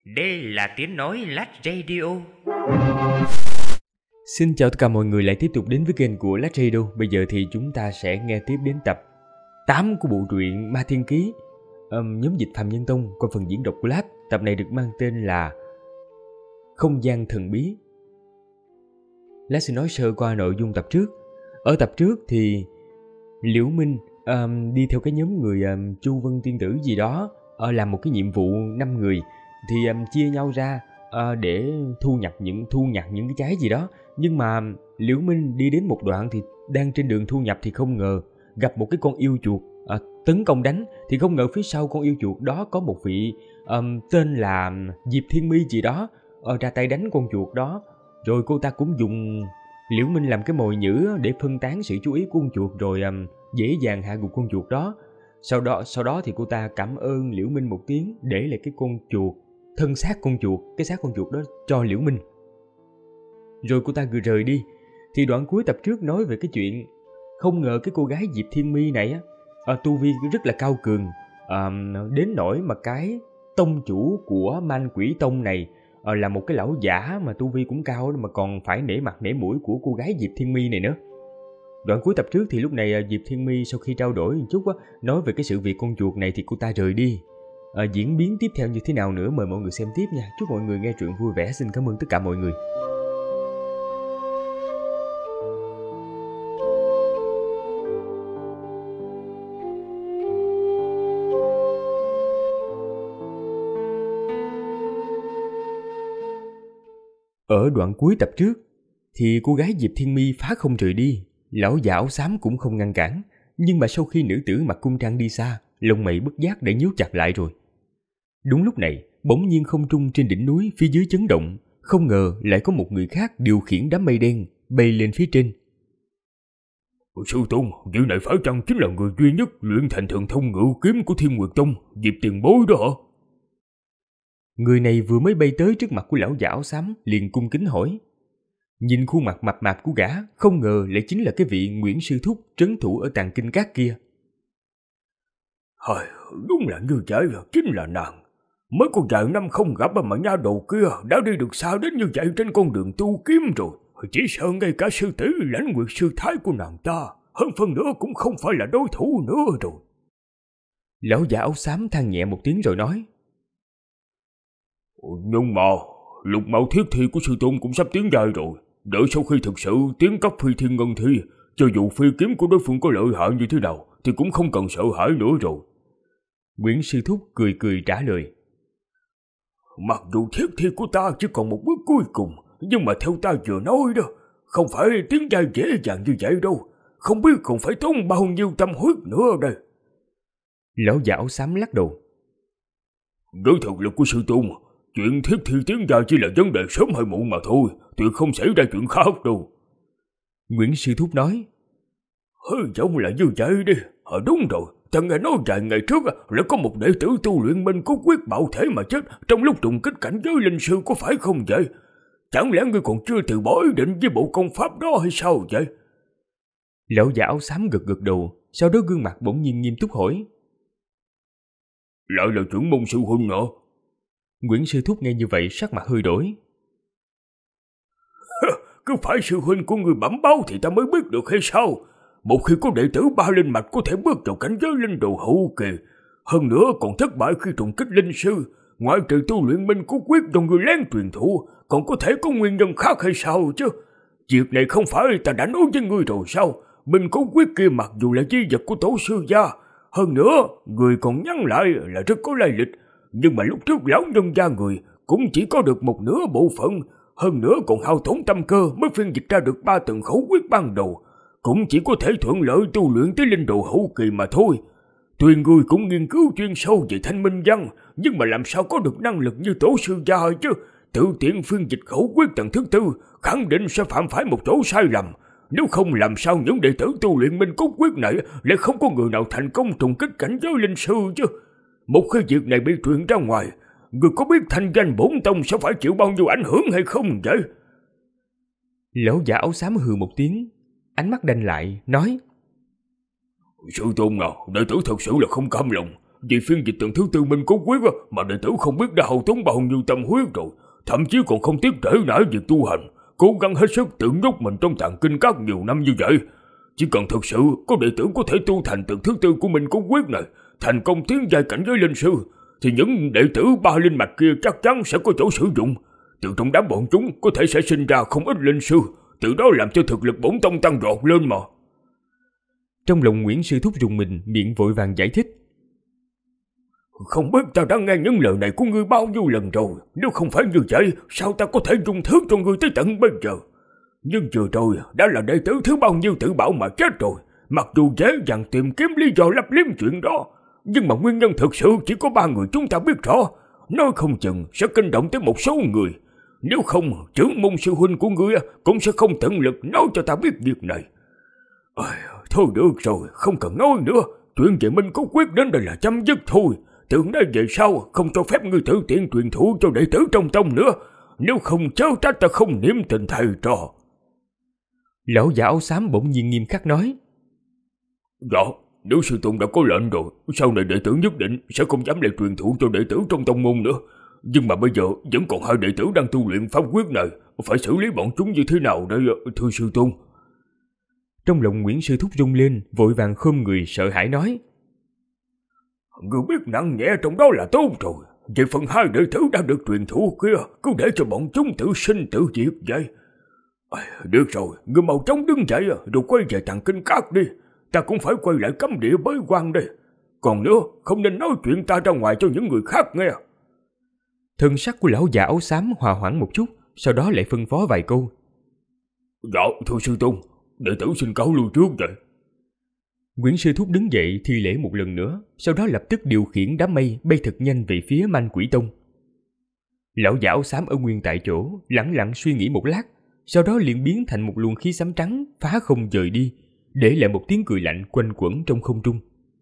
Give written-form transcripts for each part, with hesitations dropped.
Đây là tiếng nói Lách Radio. Xin chào tất cả mọi người lại tiếp tục đến với kênh của Lách Radio. Bây giờ thì chúng ta sẽ nghe tiếp đến tập 8 của bộ truyện Ma Thiên Ký, nhóm dịch Phạm Nhân Tông qua phần diễn đọc của Lách. Tập này được mang tên là Không gian thần bí. Lách sẽ nói sơ qua nội dung tập trước. Ở tập trước thì Liễu Minh đi theo cái nhóm người Chu Vân Tiên Tử gì đó, làm một cái nhiệm vụ 5 người thì chia nhau ra để thu nhặt những cái trái gì đó. Nhưng mà Liễu Minh đi đến một đoạn thì đang trên đường thu nhập thì không ngờ gặp một cái con yêu chuột tấn công đánh. Thì không ngờ phía sau con yêu chuột đó có một vị tên là Diệp Thiên My gì đó ra tay đánh con chuột đó. Rồi cô ta cũng dùng Liễu Minh làm cái mồi nhử để phân tán sự chú ý của con chuột, rồi dễ dàng hạ gục con chuột đó. Sau đó thì cô ta cảm ơn Liễu Minh một tiếng, để lại cái con chuột, thân xác con chuột, cái xác con chuột đó cho Liễu Minh. Rồi cô ta rời đi. Thì đoạn cuối tập trước nói về cái chuyện không ngờ cái cô gái Diệp Thiên My này tu vi rất là cao cường, đến nỗi mà cái tông chủ của Man Quỷ Tông này là một cái lão giả mà tu vi cũng cao, mà còn phải nể mặt nể mũi của cô gái Diệp Thiên My này nữa. Đoạn cuối tập trước thì lúc này Diệp Thiên My sau khi trao đổi một chút nói về cái sự việc con chuột này thì cô ta rời đi. Diễn biến tiếp theo như thế nào nữa mời mọi người xem tiếp nha. Chúc mọi người nghe truyện vui vẻ. Xin cảm ơn tất cả mọi người. Ở đoạn cuối tập trước thì cô gái Diệp Thiên My phá không rời đi, lão già áo xám cũng không ngăn cản. Nhưng mà sau khi nữ tử mặc cung trang đi xa, lông mày bất giác đã nhíu chặt lại rồi. Đúng lúc này, bỗng nhiên không trung trên đỉnh núi phía dưới chấn động, không ngờ lại có một người khác điều khiển đám mây đen bay lên phía trên. Sư Tôn, vị này phải chăng chính là người duy nhất luyện thành thần thông ngự kiếm của Thiên Nguyệt Tông, Diệp tiền bối đó hả? Người này vừa mới bay tới trước mặt của lão già áo xám, liền cung kính hỏi. Nhìn khuôn mặt mập mạp của gã, không ngờ lại chính là cái vị Nguyễn Sư Thúc trấn thủ ở Tàng Kinh Các kia. Đúng là như vậy, chính là nàng. Mới có vài năm không gặp mà nha đầu kia đã đi được xa đến như vậy trên con đường tu kiếm rồi. Chỉ sợ ngay cả sư tỷ Lãnh Nguyệt sư thái của nàng ta, hơn phần nữa cũng không phải là đối thủ nữa rồi. Lão già áo xám than nhẹ một tiếng rồi nói. Nhưng mà lục mạo thiết thi của sư tôn cũng sắp tiến giai rồi. Đợi sau khi thực sự tiến cấp phi thiên ngân thi, cho dù phi kiếm của đối phương có lợi hại như thế nào thì cũng không cần sợ hãi nữa rồi. Nguyễn Sư Thúc cười cười trả lời. Mặc dù thiết thi của ta chỉ còn một bước cuối cùng, nhưng mà theo ta vừa nói đó, không phải tiến giai dễ dàng như vậy đâu. Không biết còn phải tốn bao nhiêu tâm huyết nữa đây. Lão già áo xám lắc đầu. Đối thực lực của sư tôn, chuyện thiết thi tiến giai chỉ là vấn đề sớm hay muộn mà thôi, tuyệt không xảy ra chuyện khác đâu. Nguyễn Sư Thúc nói. Giống là như vậy đi. Đúng rồi, ta nghe nói vài ngày trước là có một đệ tử tu luyện Minh có quyết bạo thể mà chết trong lúc trùng kích cảnh giới linh sư, có phải không vậy? Chẳng lẽ ngươi còn chưa từ bỏ ý định với bộ công pháp đó hay sao vậy? Lão già áo xám gật đầu, sau đó gương mặt bỗng nhiên nghiêm túc hỏi. Lại là trưởng môn sư huynh nữa? Nguyễn Sư Thúc nghe như vậy sắc mặt hơi đổi. Cứ phải sư huynh của người bẩm báo thì ta mới biết được hay sao? Một khi có đệ tử ba linh mạch có thể bước vào cảnh giới linh đồ hậu kỳ, hơn nữa còn thất bại khi trùng kích linh sư, ngoại trừ tu luyện Minh có quyết do người lén truyền thụ, còn có thể có nguyên nhân khác hay sao chứ? Việc này không phải ta đã nói với ngươi rồi sao? Minh có quyết kia mặc dù là di vật của tổ sư gia, hơn nữa người còn nhắn lại là rất có lai lịch, nhưng mà lúc trước lão nhân gia người cũng chỉ có được một nửa bộ phận, hơn nữa còn hao tổn tâm cơ mới phiên dịch ra được 3 tầng khẩu quyết ban đầu, cũng chỉ có thể thuận lợi tu luyện tới linh đồ hậu kỳ mà thôi. Tuy người cũng nghiên cứu chuyên sâu về thanh minh văn, nhưng mà làm sao có được năng lực như tổ sư gia chứ? Tự tiện phiên dịch khẩu quyết tầng thứ 4 khẳng định sẽ phạm phải một chỗ sai lầm. Nếu không làm sao những đệ tử tu luyện Minh cốt quyết này lại không có người nào thành công trùng kích cảnh giới linh sư chứ? Một khi việc này bị truyền ra ngoài, người có biết thanh danh bổn tông sẽ phải chịu bao nhiêu ảnh hưởng hay không vậy? Lão già áo xám hừ một tiếng, ánh mắt đanh lại, nói. Sư tôn nào, đệ tử thật sự là không cam lòng. vì phiên dịch tầng thứ tư Minh Cốt Quyết mà đệ tử không biết đã hao tốn bao nhiêu tâm huyết rồi, thậm chí còn không tiếc trễ nải việc tu hành, cố gắng hết sức tự nhốt mình trong tàng kinh các nhiều năm như vậy. Chỉ cần thực sự có đệ tử có thể tu thành tầng thứ tư của Minh Cốt Quyết này, thành công tiến giai cảnh giới linh sư, thì những đệ tử ba linh mạch kia chắc chắn sẽ có chỗ sử dụng. Từ trong đám bọn chúng có thể sẽ sinh ra không ít linh sư, từ đó làm cho thực lực bổn tông tăng vọt lên mà. Trong lòng Nguyễn Sư Thúc rùng mình, miệng vội vàng giải thích. Không biết ta đã nghe những lời này của ngươi bao nhiêu lần rồi. Nếu không phải như vậy, sao ta có thể dung thứ cho ngươi tới tận bây giờ? Nhưng vừa rồi đã là đệ tử thứ bao nhiêu tự bảo mà chết rồi. Mặc dù dễ dàng tìm kiếm lý do lấp liếm chuyện đó, nhưng mà nguyên nhân thực sự chỉ có 3 người chúng ta biết rõ. Nói không chừng sẽ kinh động tới một số người. Nếu không, trưởng môn sư huynh của ngươi cũng sẽ không tận lực nói cho ta biết việc này. Thôi được rồi, không cần nói nữa. Chuyện về Minh Cốt Quyết đến đây là chấm dứt thôi. Từ nay về sau không cho phép ngươi tự tiện truyền thụ cho đệ tử trong tông nữa. Nếu không chớ trách ta không niệm tình thầy trò. Lão già áo xám bỗng nhiên nghiêm khắc nói. Dạ, nếu sư tôn đã có lệnh rồi, sau này đệ tử nhất định sẽ không dám lại truyền thụ cho đệ tử trong tông môn nữa. Nhưng mà bây giờ vẫn còn 2 đệ tử đang tu luyện pháp quyết này, phải xử lý bọn chúng như thế nào đây thưa sư tôn? Trong lòng Nguyễn Sư Thúc rung lên, vội vàng khom người sợ hãi nói. Ngươi biết nặng nhẹ trong đó là tốt rồi. Về phần 2 đệ tử đã được truyền thụ kia, cứ để cho bọn chúng tự sinh tự diệt vậy. Được rồi, ngươi mau chóng đứng dậy rồi quay về tàng kinh các đi. Ta cũng phải quay lại cấm địa bới quan đây. Còn nữa, không nên nói chuyện ta ra ngoài cho những người khác nghe. Thân sắc của lão già áo xám hòa hoãn một chút, sau đó lại phân phó vài câu. Dạ, thưa sư tôn, đệ tử xin cáo lui trước vậy. Nguyễn Sư Thúc đứng dậy thi lễ một lần nữa, sau đó lập tức điều khiển đám mây bay thật nhanh về phía Manh Quỷ Tông. Lão già áo xám ở nguyên tại chỗ, lẳng lặng suy nghĩ một lát, sau đó liền biến thành một luồng khí xám trắng phá không dời đi, để lại một tiếng cười lạnh quanh quẩn trong không trung.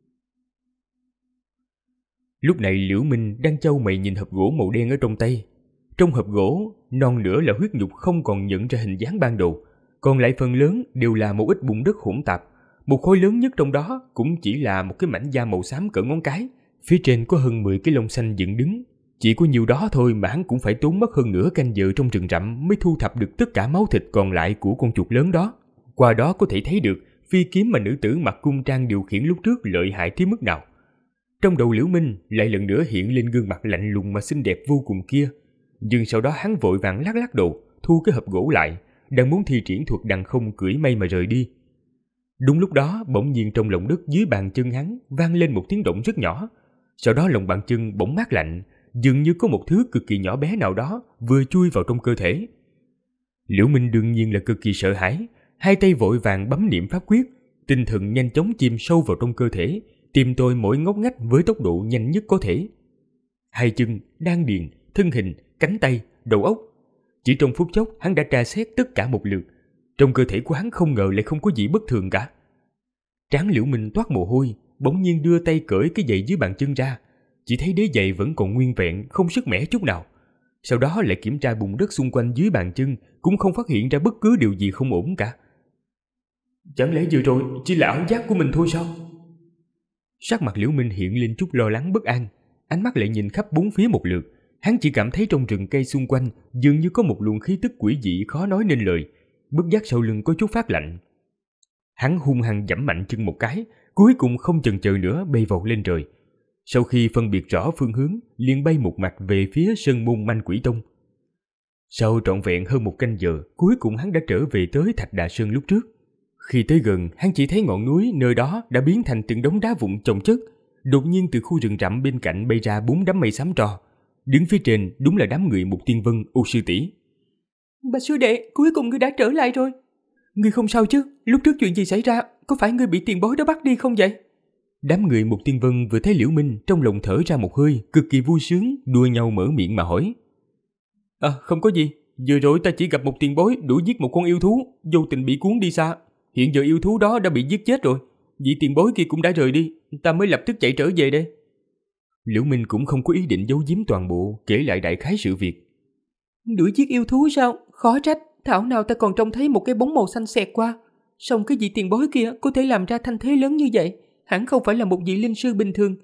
Lúc này Liễu Minh đang chau mày nhìn hộp gỗ màu đen ở trong tay. Trong hộp gỗ, non nửa là huyết nhục không còn nhận ra hình dáng ban đầu, còn lại phần lớn đều là một ít bùn đất hỗn tạp. Một khối lớn nhất trong đó cũng chỉ là một cái mảnh da màu xám cỡ ngón cái, phía trên có hơn 10 cái lông xanh dựng đứng. Chỉ có nhiều đó thôi mà hắn cũng phải tốn mất hơn nửa canh giờ trong rừng rậm mới thu thập được tất cả máu thịt còn lại của con chuột lớn đó. Qua đó có thể thấy được phi kiếm mà nữ tử mặc cung trang điều khiển lúc trước lợi hại tới mức nào. Trong đầu Liễu Minh lại lần nữa hiện lên gương mặt lạnh lùng mà xinh đẹp vô cùng kia. Nhưng sau đó hắn vội vàng lắc lắc đầu, thu cái hộp gỗ lại, đang muốn thi triển thuật đằng không cưỡi mây mà rời đi. Đúng lúc đó, bỗng nhiên trong lòng đất dưới bàn chân hắn vang lên một tiếng động rất nhỏ. Sau đó lòng bàn chân bỗng mát lạnh, dường như có một thứ cực kỳ nhỏ bé nào đó vừa chui vào trong cơ thể. Liễu Minh đương nhiên là cực kỳ sợ hãi, hai tay vội vàng bấm niệm pháp quyết, tinh thần nhanh chóng chìm sâu vào trong cơ thể, tìm tòi mỗi ngóc ngách với tốc độ nhanh nhất có thể. Hai chân, đan điền, thân hình, cánh tay, đầu óc. Chỉ trong phút chốc hắn đã tra xét tất cả một lượt. Trong cơ thể của hắn không ngờ lại không có gì bất thường cả. Trán Liễu Minh toát mồ hôi, bỗng nhiên đưa tay cởi cái giày dưới bàn chân ra. Chỉ thấy đế giày vẫn còn nguyên vẹn, không sức mẻ chút nào. Sau đó lại kiểm tra bùn đất xung quanh dưới bàn chân, cũng không phát hiện ra bất cứ điều gì không ổn cả. Chẳng lẽ vừa rồi chỉ là ảo giác của mình thôi sao? Sắc mặt Liễu Minh hiện lên chút lo lắng bất an, ánh mắt lại nhìn khắp bốn phía một lượt. Hắn chỉ cảm thấy trong rừng cây xung quanh dường như có một luồng khí tức quỷ dị khó nói nên lời, bất giác sau lưng có chút phát lạnh. Hắn hung hăng giẫm mạnh chân một cái, cuối cùng không chần chờ nữa bay vọt lên trời. Sau khi phân biệt rõ phương hướng, liền bay một mạch về phía sơn môn Manh Quỷ Tông. Sau trọn vẹn hơn một canh giờ, cuối cùng hắn đã trở về tới Thạch Đà Sơn lúc trước. Khi tới gần, hắn chỉ thấy ngọn núi nơi đó đã biến thành từng đống đá vụn chồng chất. Đột nhiên từ khu rừng rậm bên cạnh bay ra 4 đám mây xám tro. Đứng phía trên đúng là đám người Mục Tiên Vân, Ô sư tỷ. Bà sư đệ, cuối cùng ngươi đã trở lại rồi. Ngươi không sao chứ? Lúc trước chuyện gì xảy ra? Có phải ngươi bị tiền bối đó bắt đi không vậy? Đám người Mục Tiên Vân vừa thấy Liễu Minh, trong lòng thở ra một hơi, cực kỳ vui sướng, đua nhau mở miệng mà hỏi. Không có gì. Vừa rồi ta chỉ gặp một tiền bối đuổi giết một con yêu thú, vô tình bị cuốn đi xa. Hiện giờ yêu thú đó đã bị giết chết rồi. Vị tiền bối kia cũng đã rời đi, ta mới lập tức chạy trở về đây. Liễu Minh cũng không có ý định giấu giếm toàn bộ, kể lại đại khái sự việc. Đuổi giết yêu thú sao? Khó trách, thảo nào ta còn trông thấy một cái bóng màu xanh xẹt qua. Song cái vị tiền bối kia có thể làm ra thanh thế lớn như vậy, hẳn không phải là một vị linh sư bình thường.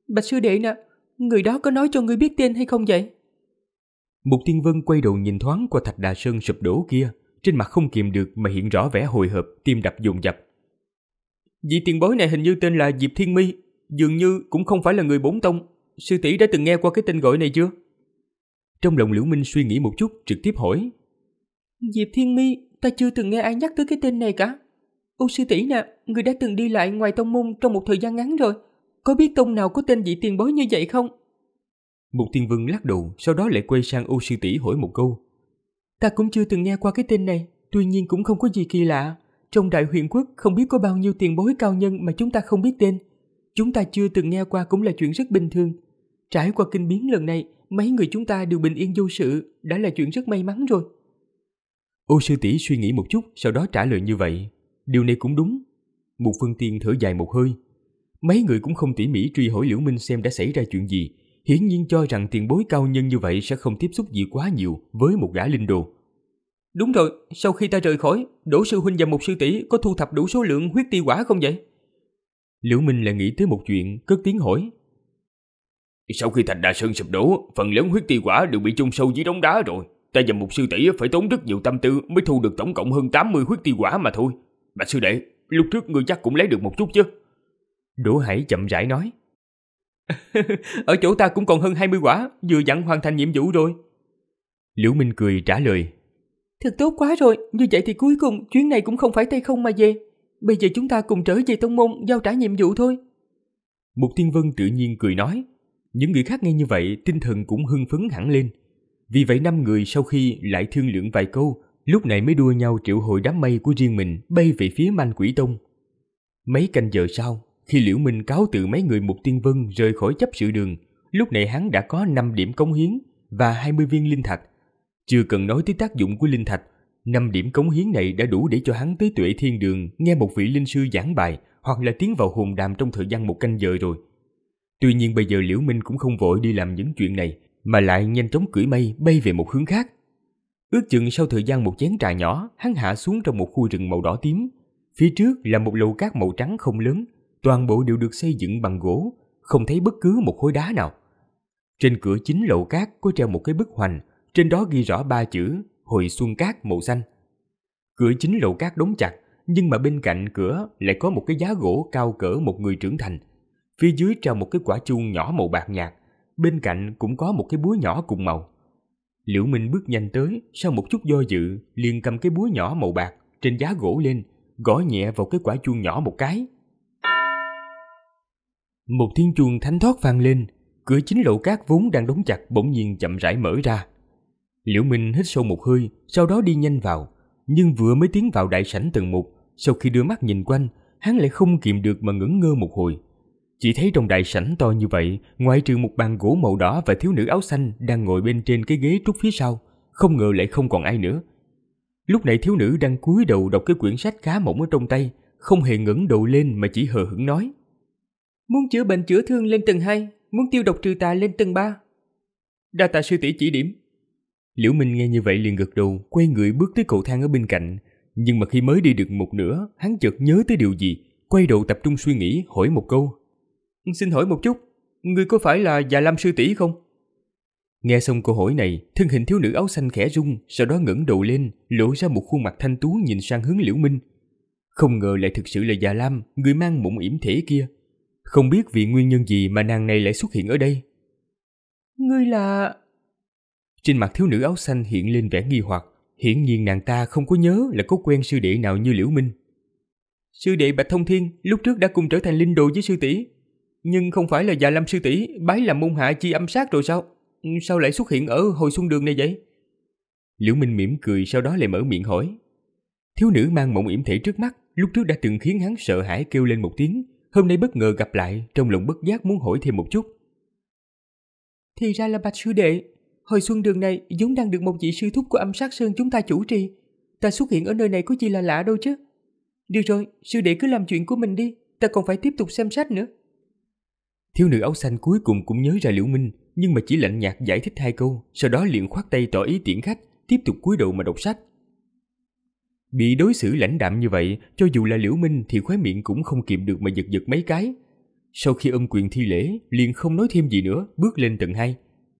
Bạch sư đệ nè, người đó có nói cho ngươi biết tên hay không vậy? Mục Tiên Vân quay đầu nhìn thoáng qua thạch đà sơn sụp đổ kia, trên mặt không kìm được mà hiện rõ vẻ hồi hộp, tim đập dồn dập. Vị tiền bối này hình như tên là Diệp Thiên Mi, dường như cũng không phải là người bổn tông. Sư tỷ đã từng nghe qua cái tên gọi này chưa? Trong lòng Liễu Minh suy nghĩ một chút, trực tiếp hỏi. Diệp Thiên Mi, ta chưa từng nghe ai nhắc tới cái tên này cả. Ô sư tỷ nè, người đã từng đi lại ngoài tông môn trong một thời gian ngắn rồi. Có biết tông nào có tên vị tiền bối như vậy không? Mục Tiên Vân lắc đầu, sau đó lại quay sang Ô sư tỷ hỏi một câu. Ta cũng chưa từng nghe qua cái tên này, tuy nhiên cũng không có gì kỳ lạ. Trong Đại Huyền Quốc không biết có bao nhiêu tiền bối cao nhân mà chúng ta không biết tên. Chúng ta chưa từng nghe qua cũng là chuyện rất bình thường. Trải qua kinh biến lần này, mấy người chúng ta đều bình yên vô sự, đã là chuyện rất may mắn rồi. Ô sư tỷ suy nghĩ một chút, sau đó trả lời như vậy. Điều này cũng đúng. Mục Vân Tiên thở dài một hơi. Mấy người cũng không tỉ mỉ truy hỏi Liễu Minh xem đã xảy ra chuyện gì, hiển nhiên cho rằng tiền bối cao nhân như vậy sẽ không tiếp xúc gì quá nhiều với một gã linh đồ. Đúng rồi, sau khi ta rời khỏi, Đỗ sư huynh và Mục sư tỷ có thu thập đủ số lượng huyết ti quả không vậy? Liễu Minh lại nghĩ tới một chuyện, cất tiếng hỏi. Sau khi Thạch Đà Sơn sụp đổ, phần lớn huyết ti quả đều bị chôn sâu dưới đống đá rồi. Ta và Mục sư tỷ phải tốn rất nhiều tâm tư mới thu được tổng cộng hơn 80 huyết ti quả mà thôi. Bạch sư đệ, lúc trước ngươi chắc cũng lấy được một chút chứ? Đỗ Hải chậm rãi nói. Ở chỗ ta cũng còn hơn 20 quả, vừa dặn hoàn thành nhiệm vụ rồi. Liễu Minh cười trả lời. Thật tốt quá rồi, như vậy thì cuối cùng chuyến này cũng không phải tay không mà về. Bây giờ chúng ta cùng trở về tông môn giao trả nhiệm vụ thôi. Mục Tiên Vân tự nhiên cười nói. Những người khác nghe như vậy tinh thần cũng hưng phấn hẳn lên. Vì vậy 5 người sau khi lại thương lượng vài câu, lúc này mới đua nhau triệu hồi đám mây của riêng mình bay về phía Man Quỷ Tông. Mấy canh giờ sau, khi Liễu Minh cáo từ mấy người Mục Tiên Vân rời khỏi chấp sự đường, lúc này hắn đã có 5 điểm cống hiến và 20 viên linh thạch. Chưa cần nói tới tác dụng của linh thạch, 5 điểm cống hiến này đã đủ để cho hắn tới Tuệ Thiên Đường nghe một vị linh sư giảng bài hoặc là tiến vào hồn đàm trong thời gian 1 canh giờ rồi. Tuy nhiên bây giờ Liễu Minh cũng không vội đi làm những chuyện này, mà lại nhanh chóng cưỡi mây bay về một hướng khác. Ước chừng sau thời gian 1 chén trà nhỏ, hắn hạ xuống trong một khu rừng màu đỏ tím. Phía trước là một lầu cát màu trắng không lớn, toàn bộ đều được xây dựng bằng gỗ, không thấy bất cứ một khối đá nào. Trên cửa chính lầu cát có treo một cái bức hoành, trên đó ghi rõ 3 chữ Hồi Xuân Cát màu xanh. Cửa chính lầu cát đóng chặt, nhưng mà bên cạnh cửa lại có một cái giá gỗ cao cỡ một người trưởng thành. Phía dưới treo một cái quả chuông nhỏ màu bạc nhạt, bên cạnh cũng có một cái búa nhỏ cùng màu. Liễu Minh bước nhanh tới, sau một chút do dự, liền cầm cái búa nhỏ màu bạc trên giá gỗ lên, gõ nhẹ vào cái quả chuông nhỏ một cái. Một tiếng chuông thánh thót vang lên, cửa chính lầu cát vốn đang đóng chặt bỗng nhiên chậm rãi mở ra. Liễu Minh hít sâu một hơi, sau đó đi nhanh vào, nhưng vừa mới tiến vào đại sảnh tầng 1, sau khi đưa mắt nhìn quanh, hắn lại không kìm được mà ngẩn ngơ một hồi. Chỉ thấy trong đại sảnh to như vậy, ngoại trừ một bàn gỗ màu đỏ và thiếu nữ áo xanh đang ngồi bên trên cái ghế trúc phía sau, không ngờ lại không còn ai nữa. Lúc này thiếu nữ đang cúi đầu đọc cái quyển sách khá mỏng ở trong tay, không hề ngẩng đầu lên mà chỉ hờ hững nói: Muốn chữa bệnh chữa thương lên tầng 2, muốn tiêu độc trừ tà lên tầng 3. Đa tạ sư tỷ chỉ điểm. Liễu Minh nghe như vậy liền gật đầu, quay người bước tới cầu thang ở bên cạnh. Nhưng mà khi mới đi được một nửa, hắn chợt nhớ tới điều gì, quay đầu tập trung suy nghĩ, hỏi một câu: Xin hỏi một chút, người có phải là Già Lam sư tỷ không? Nghe xong câu hỏi này, thân hình thiếu nữ áo xanh khẽ rung, sau đó ngẩng đầu lên, lộ ra một khuôn mặt thanh tú nhìn sang hướng Liễu Minh. Không ngờ lại thực sự là Già Lam, người mang mộng yểm thể kia. Không biết vì nguyên nhân gì mà nàng này lại xuất hiện ở đây. Ngươi là... Trên mặt thiếu nữ áo xanh hiện lên vẻ nghi hoặc, hiển nhiên nàng ta không có nhớ là có quen sư đệ nào như Liễu Minh. Sư đệ Bạch Thông Thiên lúc trước đã cùng trở thành linh đồ với sư tỷ, nhưng không phải là Già Lam sư tỷ bái làm môn hạ chi âm sát rồi sao? Sao lại xuất hiện ở Hồi Xuân Đường này vậy? Liễu Minh mỉm cười, sau đó lại mở miệng hỏi. Thiếu nữ mang mộng yểm thể trước mắt, lúc trước đã từng khiến hắn sợ hãi kêu lên một tiếng, hôm nay bất ngờ gặp lại, trong lòng bất giác muốn hỏi thêm một chút. Thì ra là Bạch sư đệ, Hồi Xuân Đường này vốn đang được một vị sư thúc của Âm Sát Sơn chúng ta chủ trì, ta xuất hiện ở nơi này có gì là lạ đâu chứ. Được rồi, sư đệ cứ làm chuyện của mình đi, ta còn phải tiếp tục xem sách nữa. Thiếu nữ áo xanh cuối cùng cũng nhớ ra Liễu Minh, nhưng mà chỉ lạnh nhạt giải thích 2 câu, sau đó liền khoát tay tỏ ý tiễn khách, tiếp tục cúi đầu mà đọc sách. Bị đối xử lãnh đạm như vậy, cho dù là Liễu Minh thì khóe miệng cũng không kìm được mà giật giật mấy cái. Sau khi ôm quyền thi lễ, liền không nói thêm gì nữa, bước lên tầng 2.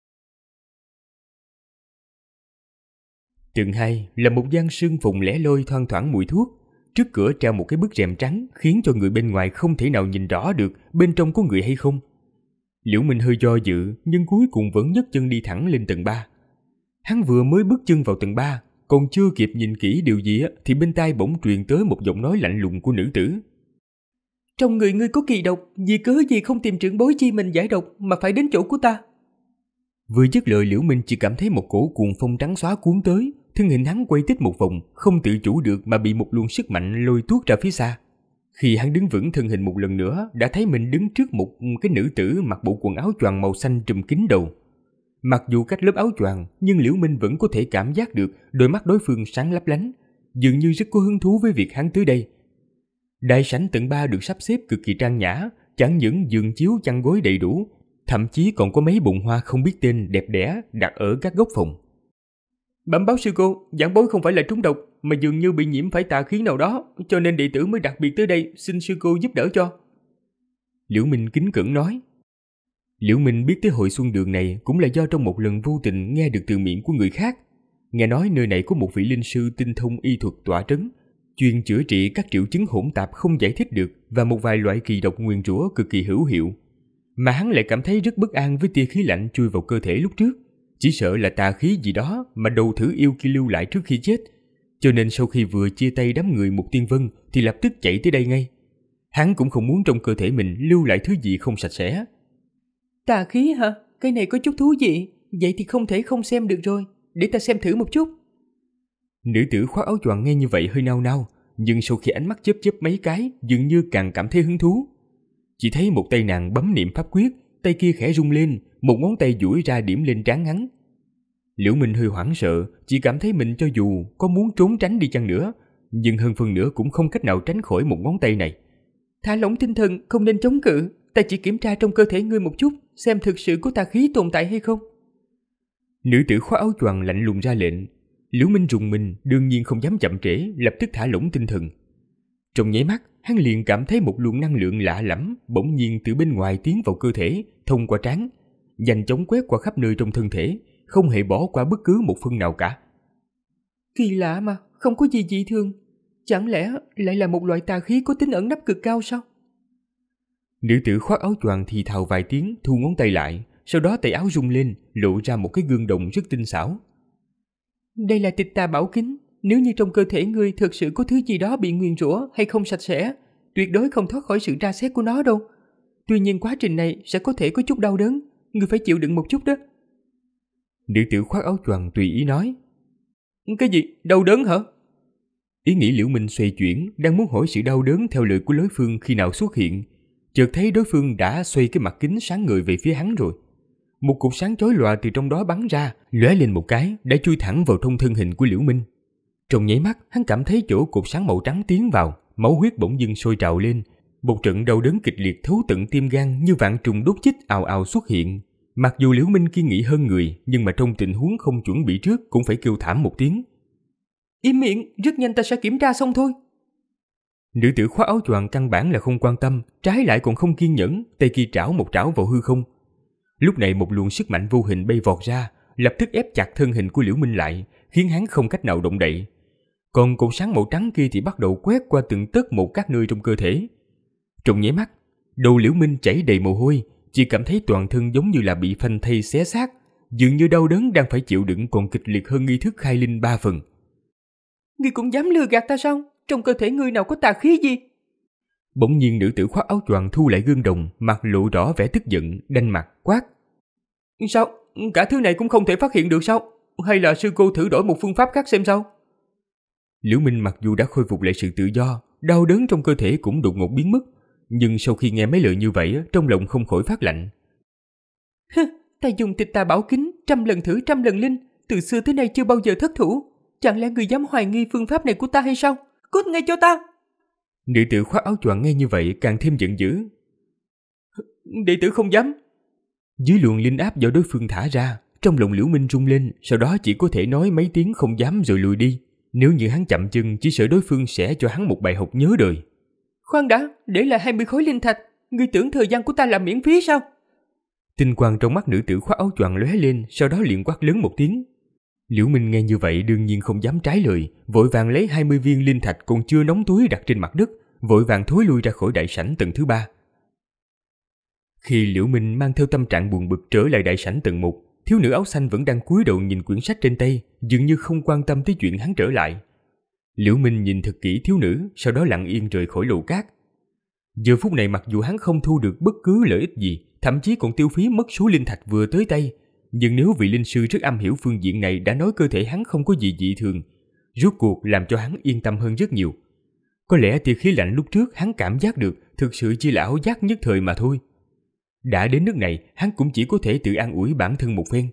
Tầng 2 là một gian sương vùng lẻ loi thoang thoảng mùi thuốc. Trước cửa treo một cái bức rèm trắng khiến cho người bên ngoài không thể nào nhìn rõ được bên trong có người hay không. Liễu Minh hơi do dự nhưng cuối cùng vẫn nhấc chân đi thẳng lên tầng 3. Hắn vừa mới bước chân vào tầng 3, còn chưa kịp nhìn kỹ điều gì thì bên tai bỗng truyền tới một giọng nói lạnh lùng của nữ tử. Trong người ngươi có kỳ độc, vì cớ gì không tìm trưởng bối chi mình giải độc mà phải đến chỗ của ta? Vừa dứt lời, Liễu Minh chỉ cảm thấy một cổ cuồng phong trắng xóa cuốn tới, thân hình hắn quay tít một vòng, không tự chủ được mà bị một luồng sức mạnh lôi tuốt ra phía xa. Khi hắn đứng vững thân hình một lần nữa, đã thấy mình đứng trước một cái nữ tử mặc bộ quần áo choàng màu xanh trùm kín đầu. Mặc dù cách lớp áo choàng, nhưng Liễu Minh vẫn có thể cảm giác được đôi mắt đối phương sáng lấp lánh, dường như rất có hứng thú với việc hắn tới đây. Đại sảnh tầng 3 được sắp xếp cực kỳ trang nhã, chẳng những giường chiếu chăn gối đầy đủ, thậm chí còn có mấy bồn hoa không biết tên đẹp đẽ đặt ở các góc phòng. Bẩm báo sư cô, giảng bối không phải là trúng độc, mà dường như bị nhiễm phải tà khí nào đó, cho nên đệ tử mới đặc biệt tới đây xin sư cô giúp đỡ cho. Liễu Minh kính cẩn nói. Liễu Minh biết tới hội xuân đường này cũng là do trong một lần vô tình nghe được từ miệng của người khác. Nghe nói nơi này có một vị linh sư tinh thông y thuật tọa trấn, chuyên chữa trị các triệu chứng hỗn tạp không giải thích được và một vài loại kỳ độc nguyền rủa cực kỳ hữu hiệu. Mà hắn lại cảm thấy rất bất an với tia khí lạnh chui vào cơ thể lúc trước. Chỉ sợ là tà khí gì đó mà đầu thử yêu kia lưu lại trước khi chết. Cho nên sau khi vừa chia tay đám người Mục Tiên Vân thì lập tức chạy tới đây ngay. Hắn cũng không muốn trong cơ thể mình lưu lại thứ gì không sạch sẽ. Tà khí hả? Cái này có chút thú vị. Vậy thì không thể không xem được rồi. Để ta xem thử một chút. Nữ tử khoác áo choàng nghe như vậy hơi nao nao, nhưng sau khi ánh mắt chớp chớp mấy cái, dường như càng cảm thấy hứng thú. Chỉ thấy một tay nàng bấm niệm pháp quyết, tay kia khẽ rung lên, một ngón tay duỗi ra điểm lên trán hắn. Liễu Minh hơi hoảng sợ, chỉ cảm thấy mình cho dù có muốn trốn tránh đi chăng nữa, nhưng hơn phần nữa cũng không cách nào tránh khỏi một ngón tay này. Thả lỏng tinh thần, không nên chống cự. Ta chỉ kiểm tra trong cơ thể ngươi một chút, xem thực sự có tà khí tồn tại hay không. Nữ tử khoác áo choàng lạnh lùng ra lệnh. Liễu Minh rùng mình, đương nhiên không dám chậm trễ, lập tức thả lỏng tinh thần. Trong nháy mắt, hắn liền cảm thấy một luồng năng lượng lạ lẫm bỗng nhiên từ bên ngoài tiến vào cơ thể, thông qua trán, nhanh chóng quét qua khắp nơi trong thân thể, không hề bỏ qua bất cứ một phân nào cả. Kỳ lạ mà, không có gì dị thường. Chẳng lẽ lại là một loại tà khí có tính ẩn nấp cực cao sao? Nữ tử khoác áo choàng thì thào vài tiếng, thu ngón tay lại, sau đó tay áo rung lên, lộ ra một cái gương đồng rất tinh xảo. Đây là tịch tà bảo kính. Nếu như trong cơ thể ngươi thực sự có thứ gì đó bị nguyền rủa hay không sạch sẽ, tuyệt đối không thoát khỏi sự tra xét của nó đâu. Tuy nhiên quá trình này sẽ có thể có chút đau đớn, ngươi phải chịu đựng một chút đó. Nữ tử khoác áo choàng tùy ý nói. Cái gì? Đau đớn hả? Ý nghĩ Liễu Minh xoay chuyển, đang muốn hỏi sự đau đớn theo lời của đối phương khi nào xuất hiện, chợt thấy đối phương đã xoay cái mặt kính sáng ngời về phía hắn rồi. Một cục sáng chói lòa từ trong đó bắn ra, lóe lên một cái, đã chui thẳng vào trong thân hình của Liễu Minh. Trong nháy mắt, hắn cảm thấy chỗ cột sáng màu trắng tiến vào, máu huyết bỗng dưng sôi trào lên, một trận đau đớn kịch liệt thấu tận tim gan như vạn trùng đốt chích ào ào xuất hiện. Mặc dù Liễu Minh kiên nghị hơn người, nhưng mà trong tình huống không chuẩn bị trước cũng phải kêu thảm một tiếng. Im miệng, rất nhanh ta sẽ kiểm tra xong thôi. Nữ tử khoác áo choàng căn bản là không quan tâm, trái lại còn không kiên nhẫn, tay kia trảo một trảo vào hư không. Lúc này một luồng sức mạnh vô hình bay vọt ra, lập tức ép chặt thân hình của Liễu Minh lại, khiến hắn không cách nào động đậy. Còn cột sáng màu trắng kia thì bắt đầu quét qua từng tấc một các nơi trong cơ thể. Trong nháy mắt, đầu Liễu Minh chảy đầy mồ hôi, chỉ cảm thấy toàn thân giống như là bị phanh thây xé xác, dường như đau đớn đang phải chịu đựng còn kịch liệt hơn nghi thức khai linh 3 phần. Ngươi cũng dám lừa gạt ta sao? Trong cơ thể ngươi nào có tà khí gì? Bỗng nhiên nữ tử khoác áo choàng thu lại gương đồng, mặt lộ rõ vẻ tức giận, đanh mặt quát. Sao? Cả thứ này cũng không thể phát hiện được sao? Hay là sư cô thử đổi một phương pháp khác xem sao? Liễu Minh mặc dù đã khôi phục lại sự tự do, đau đớn trong cơ thể cũng đột ngột biến mất, nhưng sau khi nghe mấy lời như vậy, trong lòng không khỏi phát lạnh. Ta dùng tịch tà bảo kính, 100 lần thử 100 lần linh, từ xưa tới nay chưa bao giờ thất thủ. Chẳng lẽ ngươi dám hoài nghi phương pháp này của ta hay sao? Cút ngay cho ta! Nữ tử khoác áo choàng nghe như vậy càng thêm giận dữ. Đệ tử không dám. Dưới luồng linh áp do đối phương thả ra, trong lòng Liễu Minh rung lên, sau đó chỉ có thể nói mấy tiếng không dám rồi lùi đi. Nếu như hắn chậm chân, chỉ sợ đối phương sẽ cho hắn một bài học nhớ đời. Khoan đã, để lại 20 khối linh thạch, Ngươi tưởng thời gian của ta là miễn phí sao? Tinh quang trong mắt nữ tử khoác áo choàng lóe lên, sau đó liền quát lớn một tiếng. Liễu Minh nghe như vậy đương nhiên không dám trái lời, vội vàng lấy 20 viên linh thạch còn chưa nóng túi đặt trên mặt đất, vội vàng thối lui ra khỏi đại sảnh tầng thứ 3. Khi Liễu Minh mang theo tâm trạng buồn bực trở lại đại sảnh tầng 1, thiếu nữ áo xanh vẫn đang cúi đầu nhìn quyển sách trên tay, dường như không quan tâm tới chuyện hắn trở lại. Liễu Minh nhìn thật kỹ thiếu nữ, sau đó lặng yên rời khỏi lầu cát. Giờ phút này mặc dù hắn không thu được bất cứ lợi ích gì, thậm chí còn tiêu phí mất số linh thạch vừa tới tay, nhưng nếu vị linh sư rất am hiểu phương diện này đã nói cơ thể hắn không có gì dị thường, rốt cuộc làm cho hắn yên tâm hơn rất nhiều. Có lẽ tia khí lạnh lúc trước hắn cảm giác được thực sự chỉ là ảo giác nhất thời mà thôi. Đã đến nước này, hắn cũng chỉ có thể tự an ủi bản thân một phen.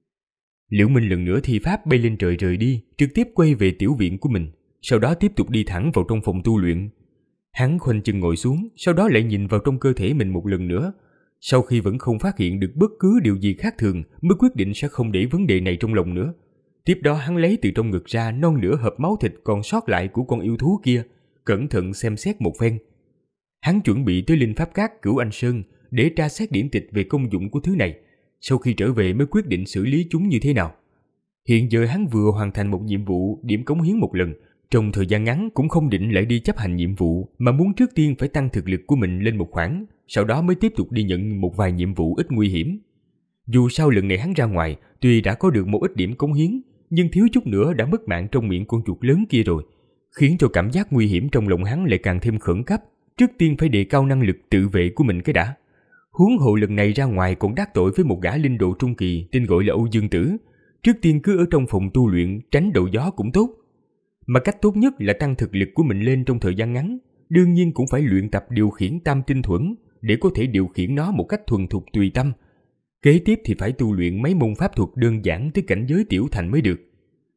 Liễu Minh lần nữa thi pháp bay lên trời rời đi, trực tiếp quay về tiểu viện của mình, sau đó tiếp tục đi thẳng vào trong phòng tu luyện. Hắn khoanh chân ngồi xuống, sau đó lại nhìn vào trong cơ thể mình một lần nữa. Sau khi vẫn không phát hiện được bất cứ điều gì khác thường, mới quyết định sẽ không để vấn đề này trong lòng nữa. Tiếp đó hắn lấy từ trong ngực ra non nửa hộp máu thịt còn sót lại của con yêu thú kia, cẩn thận xem xét một phen. Hắn chuẩn bị tới Linh Pháp Các Cửu Anh Sơn để tra xét điển tịch về công dụng của thứ này, sau khi trở về mới quyết định xử lý chúng như thế nào. Hiện giờ hắn vừa hoàn thành một nhiệm vụ điểm cống hiến một lần, trong thời gian ngắn cũng không định lại đi chấp hành nhiệm vụ, mà muốn trước tiên phải tăng thực lực của mình lên một khoảng, sau đó mới tiếp tục đi nhận một vài nhiệm vụ ít nguy hiểm. Dù sao lần này hắn ra ngoài, tuy đã có được một ít điểm cống hiến, nhưng thiếu chút nữa đã mất mạng trong miệng con chuột lớn kia rồi, khiến cho cảm giác nguy hiểm trong lòng hắn lại càng thêm khẩn cấp. Trước tiên phải đề cao năng lực tự vệ của mình cái đã. Huống hộ lần này ra ngoài còn đắc tội với một gã linh độ trung kỳ tên gọi là Âu Dương Tử. Trước tiên cứ ở trong phòng tu luyện tránh đầu gió cũng tốt. Mà cách tốt nhất là tăng thực lực của mình lên trong thời gian ngắn, đương nhiên cũng phải luyện tập điều khiển tam tinh thuẫn để có thể điều khiển nó một cách thuần thục tùy tâm. Kế tiếp thì phải tu luyện mấy môn pháp thuật đơn giản tới cảnh giới tiểu thành mới được.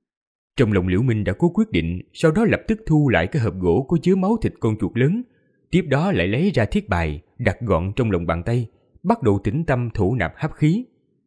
Trong lòng Liễu Minh đã có quyết định, sau đó lập tức thu lại cái hộp gỗ có chứa máu thịt con chuột lớn, tiếp đó lại lấy ra thiết bài đặt gọn trong lòng bàn tay, bắt đầu tĩnh tâm thổ nạp hấp khí.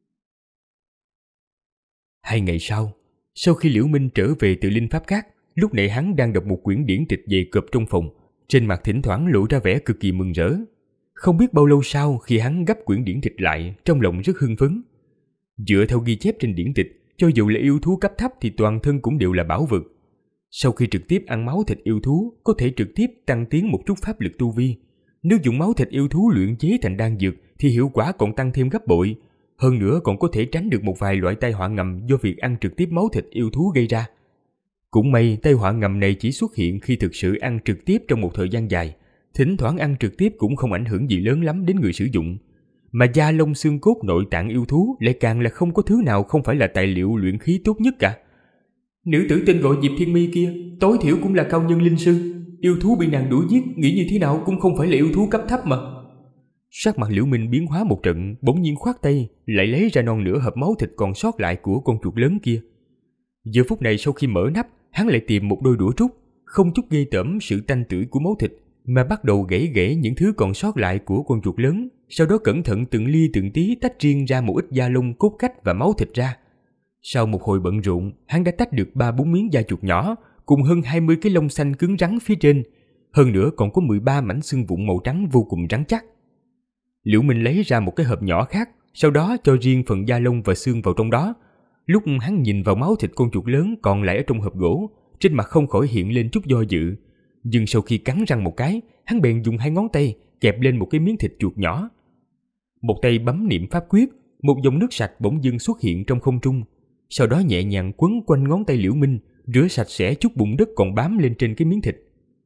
2 ngày sau khi Liễu Minh trở về từ Linh Pháp Các, lúc này hắn đang đọc một quyển điển tịch dày cộp trong phòng, trên mặt thỉnh thoảng lộ ra vẻ cực kỳ mừng rỡ. Không biết bao lâu sau, khi hắn gấp quyển điển tịch lại, trong lòng rất hưng phấn. Dựa theo ghi chép trên điển tịch, cho dù là yêu thú cấp thấp thì toàn thân cũng đều là bảo vật. Sau khi trực tiếp ăn máu thịt yêu thú, có thể trực tiếp tăng tiến một chút pháp lực tu vi. Nếu dùng máu thịt yêu thú luyện chế thành đan dược thì hiệu quả còn tăng thêm gấp bội. Hơn nữa còn có thể tránh được một vài loại tai họa ngầm do việc ăn trực tiếp máu thịt yêu thú gây ra. Cũng may tai họa ngầm này chỉ xuất hiện khi thực sự ăn trực tiếp trong một thời gian dài. Thỉnh thoảng ăn trực tiếp cũng không ảnh hưởng gì lớn lắm đến người sử dụng. Mà da lông xương cốt nội tạng yêu thú lại càng là không có thứ nào không phải là tài liệu luyện khí tốt nhất cả. Nữ tử tên gọi Diệp Thiên Mi kia, tối thiểu cũng là cao nhân linh sư. Yêu thú bị nàng đuổi giết, nghĩ như thế nào cũng không phải là yêu thú cấp thấp mà. Sắc mặt Liễu Minh biến hóa một trận, bỗng nhiên khoát tay, lại lấy ra non nửa hộp máu thịt còn sót lại của con chuột lớn kia. Giờ phút này sau khi mở nắp, hắn lại tìm một đôi đũa trúc, không chút ghê tởm sự tanh tưởi của máu thịt, mà bắt đầu gãy những thứ còn sót lại của con chuột lớn, sau đó cẩn thận từng ly từng tí tách riêng ra một ít da lông, cốt cách và máu thịt ra. Sau một hồi bận rộn, hắn đã tách được 3-4 miếng da chuột nhỏ, cùng hơn 20 cái lông xanh cứng rắn phía trên, hơn nữa còn có 13 mảnh xương vụn màu trắng vô cùng rắn chắc. Liễu Minh lấy ra một cái hộp nhỏ khác, sau đó cho riêng phần da lông và xương vào trong đó. Lúc hắn nhìn vào máu thịt con chuột lớn còn lại ở trong hộp gỗ, trên mặt không khỏi hiện lên chút do dự. Nhưng sau khi cắn răng một cái, hắn bèn dùng 2 ngón tay kẹp lên một cái miếng thịt chuột nhỏ. Một tay bấm niệm pháp quyết, một dòng nước sạch bỗng dưng xuất hiện trong không trung, sau đó nhẹ nhàng quấn quanh ngón tay Liễu Minh, rửa sạch sẽ chút bùn đất còn bám lên trên cái miếng thịt.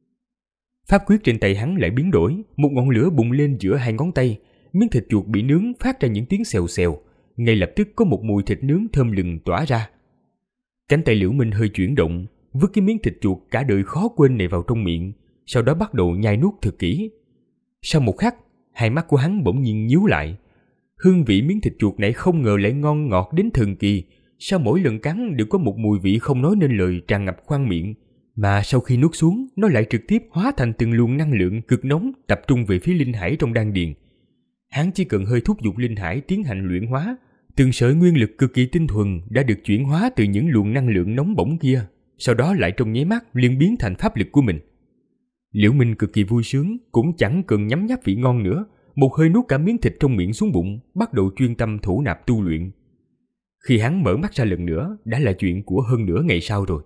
Pháp quyết trên tay hắn lại biến đổi, một ngọn lửa bùng lên giữa 2 ngón tay, miếng thịt chuột bị nướng phát ra những tiếng xèo xèo, ngay lập tức có một mùi thịt nướng thơm lừng tỏa ra. Cánh tay Liễu Minh hơi chuyển động, vứt cái miếng thịt chuột cả đời khó quên này vào trong miệng, sau đó bắt đầu nhai nuốt thật kỹ. Sau một khắc, 2 mắt của hắn bỗng nhiên nhíu lại. Hương vị miếng thịt chuột này không ngờ lại ngon ngọt đến thần kỳ, sau mỗi lần cắn đều có một mùi vị không nói nên lời tràn ngập khoang miệng, mà sau khi nuốt xuống, nó lại trực tiếp hóa thành từng luồng năng lượng cực nóng tập trung về phía linh hải trong đan điền. Hắn chỉ cần hơi thúc giục linh hải tiến hành luyện hóa, từng sợi nguyên lực cực kỳ tinh thuần đã được chuyển hóa từ những luồng năng lượng nóng bỏng kia, sau đó lại trong nháy mắt liền biến thành pháp lực của mình. Liễu Minh cực kỳ vui sướng, cũng chẳng cần nhấm nháp vị ngon nữa, một hơi nuốt cả miếng thịt trong miệng xuống bụng, bắt đầu chuyên tâm thủ nạp tu luyện. Khi hắn mở mắt ra lần nữa, đã là chuyện của hơn nửa ngày sau rồi.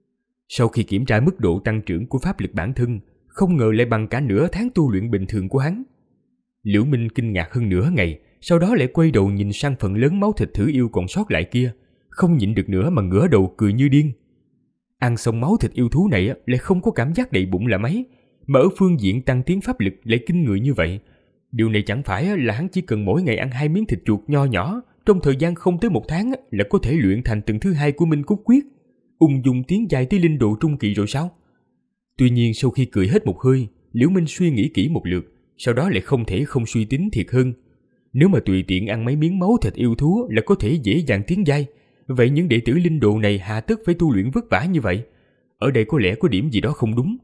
Sau khi kiểm tra mức độ tăng trưởng của pháp lực bản thân, không ngờ lại bằng cả nửa tháng tu luyện bình thường của hắn. Liễu Minh kinh ngạc hơn nửa ngày, sau đó lại quay đầu nhìn sang phần lớn máu thịt thử yêu còn sót lại kia, không nhịn được nữa mà ngửa đầu cười như điên. Ăn xong máu thịt yêu thú này lại không có cảm giác đầy bụng là mấy, mà ở phương diện tăng tiến pháp lực lại kinh người như vậy. Điều này chẳng phải là hắn chỉ cần mỗi ngày ăn 2 miếng thịt chuột nho nhỏ, trong thời gian không tới 1 tháng là có thể luyện thành tầng thứ 2 của Minh Cốt Quyết, ung dung tiến dài tới linh độ trung kỳ rồi sao? Tuy nhiên sau khi cười hết một hơi, Liễu Minh suy nghĩ kỹ một lượt, sau đó lại không thể không suy tính thiệt hơn. Nếu mà tùy tiện ăn mấy miếng máu thịt yêu thú là có thể dễ dàng tiến giai, vậy những đệ tử linh độ này hà tất phải tu luyện vất vả như vậy? Ở đây có lẽ có điểm gì đó không đúng.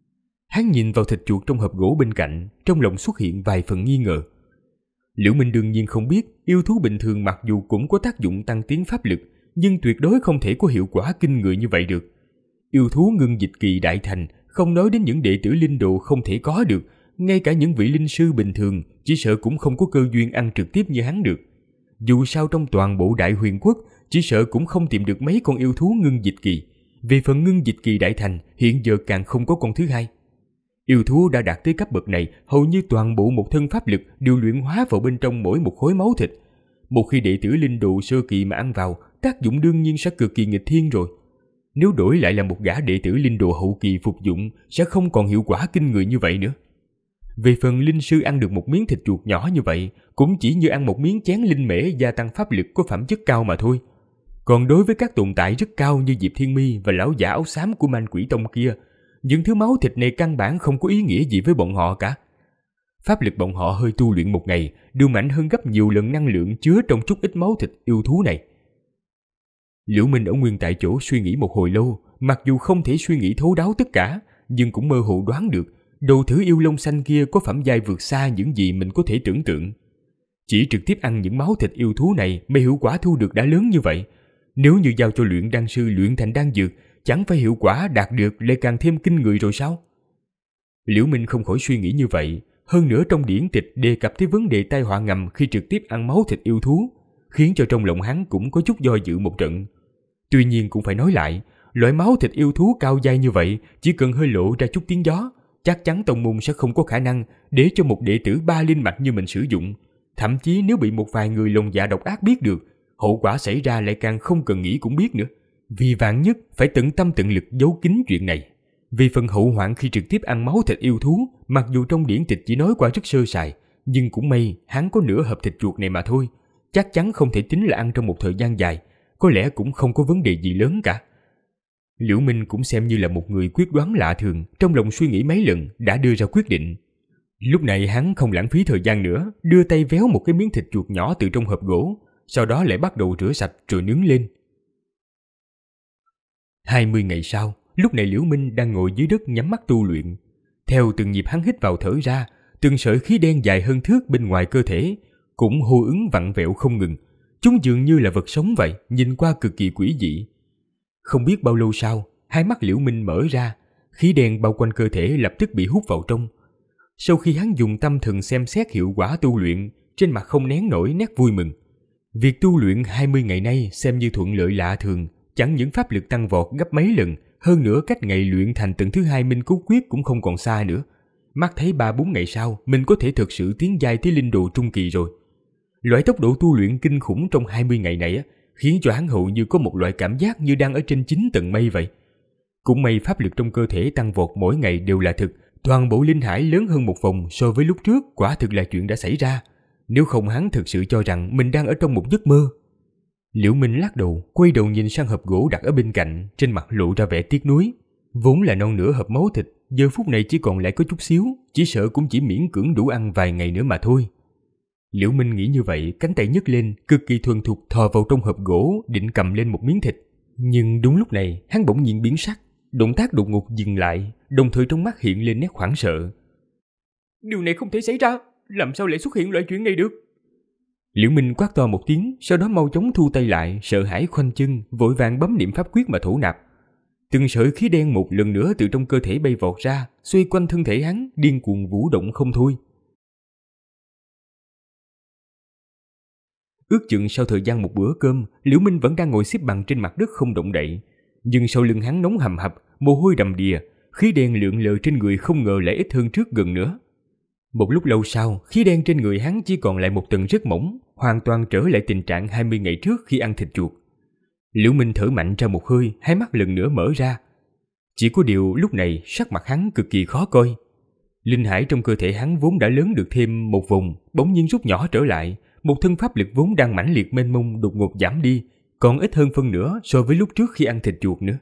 Hắn nhìn vào thịt chuột trong hộp gỗ bên cạnh, trong lòng xuất hiện vài phần nghi ngờ. Liễu Minh đương nhiên không biết, yêu thú bình thường mặc dù cũng có tác dụng tăng tiến pháp lực, nhưng tuyệt đối không thể có hiệu quả kinh người như vậy được. Yêu thú ngưng dịch kỳ đại thành, không nói đến những đệ tử linh độ không thể có được, ngay cả những vị linh sư bình thường chỉ sợ cũng không có cơ duyên ăn trực tiếp như hắn được. Dù sao trong toàn bộ Đại Huyền Quốc, chỉ sợ cũng không tìm được mấy con yêu thú ngưng dịch kỳ. Về phần ngưng dịch kỳ đại thành, hiện giờ càng không có con thứ hai. Yêu thú đã đạt tới cấp bậc này, hầu như toàn bộ một thân pháp lực đều luyện hóa vào bên trong mỗi một khối máu thịt. Một khi đệ tử linh độ sơ kỳ mà ăn vào, tác dụng đương nhiên sẽ cực kỳ nghịch thiên rồi. Nếu đổi lại là một gã đệ tử linh độ hậu kỳ phục dụng, sẽ không còn hiệu quả kinh người như vậy nữa. Về phần linh sư ăn được một miếng thịt chuột nhỏ như vậy, cũng chỉ như ăn một miếng chén linh mễ gia tăng pháp lực có phẩm chất cao mà thôi. Còn đối với các tồn tại rất cao như Diệp Thiên Mi và lão giả áo xám của Man Quỷ Tông kia, những thứ máu thịt này căn bản không có ý nghĩa gì với bọn họ cả. Pháp lực bọn họ hơi tu luyện một ngày đều mạnh hơn gấp nhiều lần năng lượng chứa trong chút ít máu thịt yêu thú này. Liễu Minh ở nguyên tại chỗ suy nghĩ một hồi lâu, mặc dù không thể suy nghĩ thấu đáo tất cả, nhưng cũng mơ hồ đoán được đầu thử yêu lông xanh kia có phẩm giai vượt xa những gì mình có thể tưởng tượng. Chỉ trực tiếp ăn những máu thịt yêu thú này mà hiệu quả thu được đã lớn như vậy. Nếu như giao cho luyện đan sư luyện thành đan dược, chẳng phải hiệu quả đạt được lại càng thêm kinh người rồi sao? Liễu Minh không khỏi suy nghĩ như vậy. Hơn nữa trong điển tịch đề cập tới vấn đề tai họa ngầm khi trực tiếp ăn máu thịt yêu thú, khiến cho trong lòng hắn cũng có chút do dự một trận. Tuy nhiên cũng phải nói lại, loại máu thịt yêu thú cao giai như vậy, chỉ cần hơi lộ ra chút tiếng gió, chắc chắn tông môn sẽ không có khả năng để cho một đệ tử 3 linh mạch như mình sử dụng. Thậm chí nếu bị một vài người lòng dạ độc ác biết được, hậu quả xảy ra lại càng không cần nghĩ cũng biết nữa. Vì vạn nhất phải tận tâm tận lực giấu kín chuyện này. Vì phần hậu hoạn khi trực tiếp ăn máu thịt yêu thú, mặc dù trong điển tịch chỉ nói qua rất sơ sài, nhưng cũng may hắn có nửa hộp thịt chuột này mà thôi, chắc chắn không thể tính là ăn trong một thời gian dài, có lẽ cũng không có vấn đề gì lớn cả. Liễu Minh cũng xem như là một người quyết đoán lạ thường, trong lòng suy nghĩ mấy lần đã đưa ra quyết định. Lúc này hắn không lãng phí thời gian nữa, đưa tay véo một cái miếng thịt chuột nhỏ từ trong hộp gỗ, sau đó lại bắt đầu rửa sạch rồi nướng lên. 20 ngày sau, lúc này Liễu Minh đang ngồi dưới đất nhắm mắt tu luyện. Theo từng nhịp hắn hít vào thở ra, từng sợi khí đen dài hơn thước bên ngoài cơ thể cũng hô ứng vặn vẹo không ngừng. Chúng dường như là vật sống vậy, nhìn qua cực kỳ quỷ dị. Không biết bao lâu sau, hai mắt Liễu Minh mở ra, khí đen bao quanh cơ thể lập tức bị hút vào trong. Sau khi hắn dùng tâm thần xem xét hiệu quả tu luyện, trên mặt không nén nổi nét vui mừng. Việc tu luyện 20 ngày nay xem như thuận lợi lạ thường, chẳng những pháp lực tăng vọt gấp mấy lần, hơn nữa cách ngày luyện thành tầng thứ 2 Minh Cốt Quyết cũng không còn xa nữa. Mắt thấy 3-4 ngày sau, mình có thể thực sự tiến giai tới linh độ trung kỳ rồi. Loại tốc độ tu luyện kinh khủng trong 20 ngày này khiến cho hắn hầu như có một loại cảm giác như đang ở trên 9 tầng mây vậy. Cũng may pháp lực trong cơ thể tăng vọt mỗi ngày đều là thực, toàn bộ linh hải lớn hơn một vòng so với lúc trước, quả thực là chuyện đã xảy ra. Nếu không hắn thực sự cho rằng mình đang ở trong một giấc mơ. Liễu Minh lắc đầu, quay đầu nhìn sang hộp gỗ đặt ở bên cạnh, trên mặt lộ ra vẻ tiếc nuối. Vốn là non nửa hộp máu thịt, giờ phút này chỉ còn lại có chút xíu, chỉ sợ cũng chỉ miễn cưỡng đủ ăn vài ngày nữa mà thôi. Liễu Minh nghĩ như vậy, cánh tay nhấc lên, cực kỳ thuần thục thò vào trong hộp gỗ, định cầm lên một miếng thịt. Nhưng đúng lúc này, hắn bỗng nhiên biến sắc, động tác đột ngột dừng lại, đồng thời trong mắt hiện lên nét hoảng sợ. Điều này không thể xảy ra, làm sao lại xuất hiện loại chuyện này được? Liễu Minh quát to một tiếng, sau đó mau chóng thu tay lại, sợ hãi khoanh chân, vội vàng bấm niệm pháp quyết mà thủ nạp. Từng sợi khí đen một lần nữa từ trong cơ thể bay vọt ra, xoay quanh thân thể hắn, điên cuồng vũ động không thôi. Ước chừng sau thời gian một bữa cơm, Liễu Minh vẫn đang ngồi xếp bằng trên mặt đất không động đậy. Nhưng sau lưng hắn nóng hầm hập, mồ hôi đầm đìa, khí đen lượn lờ trên người không ngờ lại ít hơn trước gần nữa. Một lúc lâu sau, khí đen trên người hắn chỉ còn lại một tầng rất mỏng, hoàn toàn trở lại tình trạng 20 ngày trước khi ăn thịt chuột. Liễu Minh thở mạnh ra một hơi, hai mắt lần nữa mở ra. Chỉ có điều lúc này sắc mặt hắn cực kỳ khó coi. Linh hải trong cơ thể hắn vốn đã lớn được thêm một vùng, bỗng nhiên rút nhỏ trở lại, một thân pháp lực vốn đang mãnh liệt mênh mông đột ngột giảm đi, còn ít hơn phân nửa so với lúc trước khi ăn thịt chuột nữa.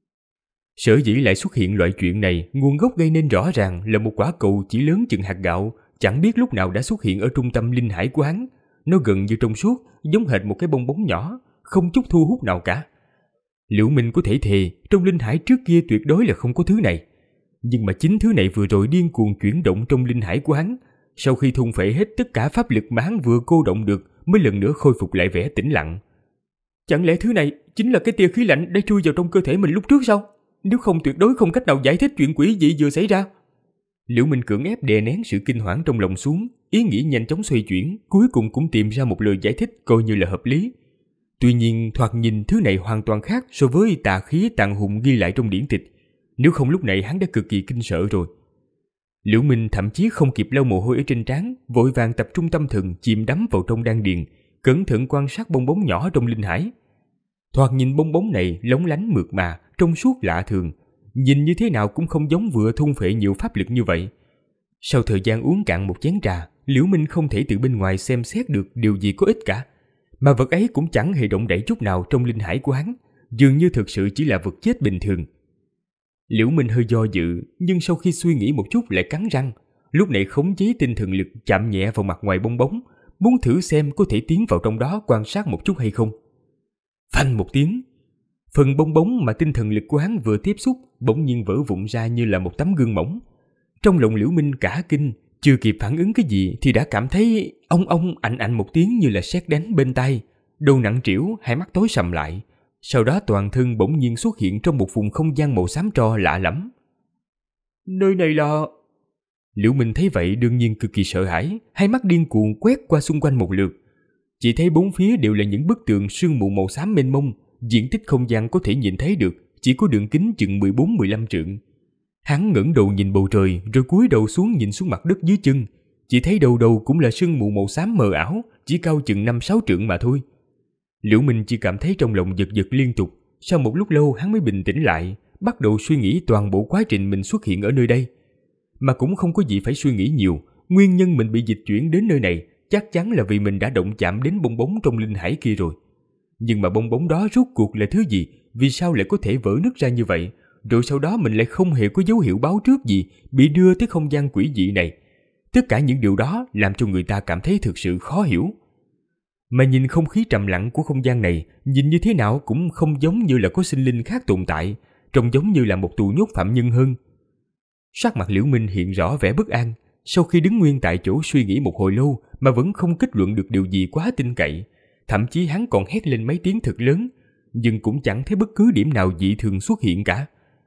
Sở dĩ lại xuất hiện loại chuyện này, nguồn gốc gây nên rõ ràng là một quả cầu chỉ lớn chừng hạt gạo, chẳng biết lúc nào đã xuất hiện ở trung tâm linh hải của hắn. Nó gần như trong suốt, giống hệt một cái bong bóng nhỏ, không chút thu hút nào cả. Liễu Minh có thể thề, trong linh hải trước kia tuyệt đối là không có thứ này. Nhưng mà chính thứ này vừa rồi điên cuồng chuyển động trong linh hải của hắn. Sau khi thôn phệ hết tất cả pháp lực mà hắn vừa cô động được, mới lần nữa khôi phục lại vẻ tĩnh lặng. Chẳng lẽ thứ này chính là cái tia khí lạnh đã chui vào trong cơ thể mình lúc trước sao? Nếu không tuyệt đối không cách nào giải thích chuyện quỷ dị vừa xảy ra. Liễu Minh cưỡng ép đè nén sự kinh hoảng trong lòng xuống, ý nghĩ nhanh chóng xoay chuyển, cuối cùng cũng tìm ra một lời giải thích coi như là hợp lý. Tuy nhiên thoạt nhìn thứ này hoàn toàn khác so với tà khí tàn hùng ghi lại trong điển tịch. Nếu không lúc này hắn đã cực kỳ kinh sợ rồi. Liễu Minh thậm chí không kịp lau mồ hôi ở trên trán, vội vàng tập trung tâm thần chìm đắm vào trong đan điền, cẩn thận quan sát bong bóng nhỏ trong linh hải. Thoạt nhìn bong bóng này lóng lánh mượt mà, trong suốt lạ thường, nhìn như thế nào cũng không giống vừa thôn phệ nhiều pháp lực như vậy. Sau thời gian uống cạn một chén trà, Liễu Minh không thể từ bên ngoài xem xét được điều gì có ích cả, mà vật ấy cũng chẳng hề động đậy chút nào trong linh hải của hắn, dường như thực sự chỉ là vật chết bình thường. Liễu Minh hơi do dự, nhưng sau khi suy nghĩ một chút lại cắn răng, lúc này khống chế tinh thần lực chạm nhẹ vào mặt ngoài bong bóng, muốn thử xem có thể tiến vào trong đó quan sát một chút hay không. Phanh một tiếng, phần bong bóng mà tinh thần lực của hắn vừa tiếp xúc bỗng nhiên vỡ vụn ra như là một tấm gương mỏng. Trong lòng Liễu Minh cả kinh, chưa kịp phản ứng cái gì thì đã cảm thấy ong ảnh một tiếng như là sét đánh bên tai, đầu nặng trĩu, hai mắt tối sầm lại. Sau đó toàn thân bỗng nhiên xuất hiện trong một vùng không gian màu xám tro lạ lẫm. Nơi này là... Liễu Minh thấy vậy đương nhiên cực kỳ sợ hãi, hai mắt điên cuồng quét qua xung quanh một lượt. Chỉ thấy bốn phía đều là những bức tường sương mù màu xám mênh mông, diện tích không gian có thể nhìn thấy được chỉ có đường kính chừng 14-15 trượng. Hắn ngẩng đầu nhìn bầu trời rồi cúi đầu xuống nhìn xuống mặt đất dưới chân, chỉ thấy đầu đầu cũng là sương mù màu xám mờ ảo, chỉ cao chừng 5-6 trượng mà thôi. Liễu Minh chỉ cảm thấy trong lòng giật giật liên tục, sau một lúc lâu hắn mới bình tĩnh lại, bắt đầu suy nghĩ toàn bộ quá trình mình xuất hiện ở nơi đây. Mà cũng không có gì phải suy nghĩ nhiều, nguyên nhân mình bị dịch chuyển đến nơi này chắc chắn là vì mình đã động chạm đến bong bóng trong linh hải kia rồi. Nhưng mà bong bóng đó rốt cuộc là thứ gì, vì sao lại có thể vỡ nứt ra như vậy, rồi sau đó mình lại không hề có dấu hiệu báo trước gì bị đưa tới không gian quỷ dị này. Tất cả những điều đó làm cho người ta cảm thấy thực sự khó hiểu. Mà nhìn không khí trầm lặng của không gian này, nhìn như thế nào cũng không giống như là có sinh linh khác tồn tại, trông giống như là một tù nhốt phạm nhân hơn. Sắc mặt Liễu Minh hiện rõ vẻ bất an, sau khi đứng nguyên tại chỗ suy nghĩ một hồi lâu mà vẫn không kết luận được điều gì quá tin cậy, thậm chí hắn còn hét lên mấy tiếng thật lớn, nhưng cũng chẳng thấy bất cứ điểm nào dị thường xuất hiện cả.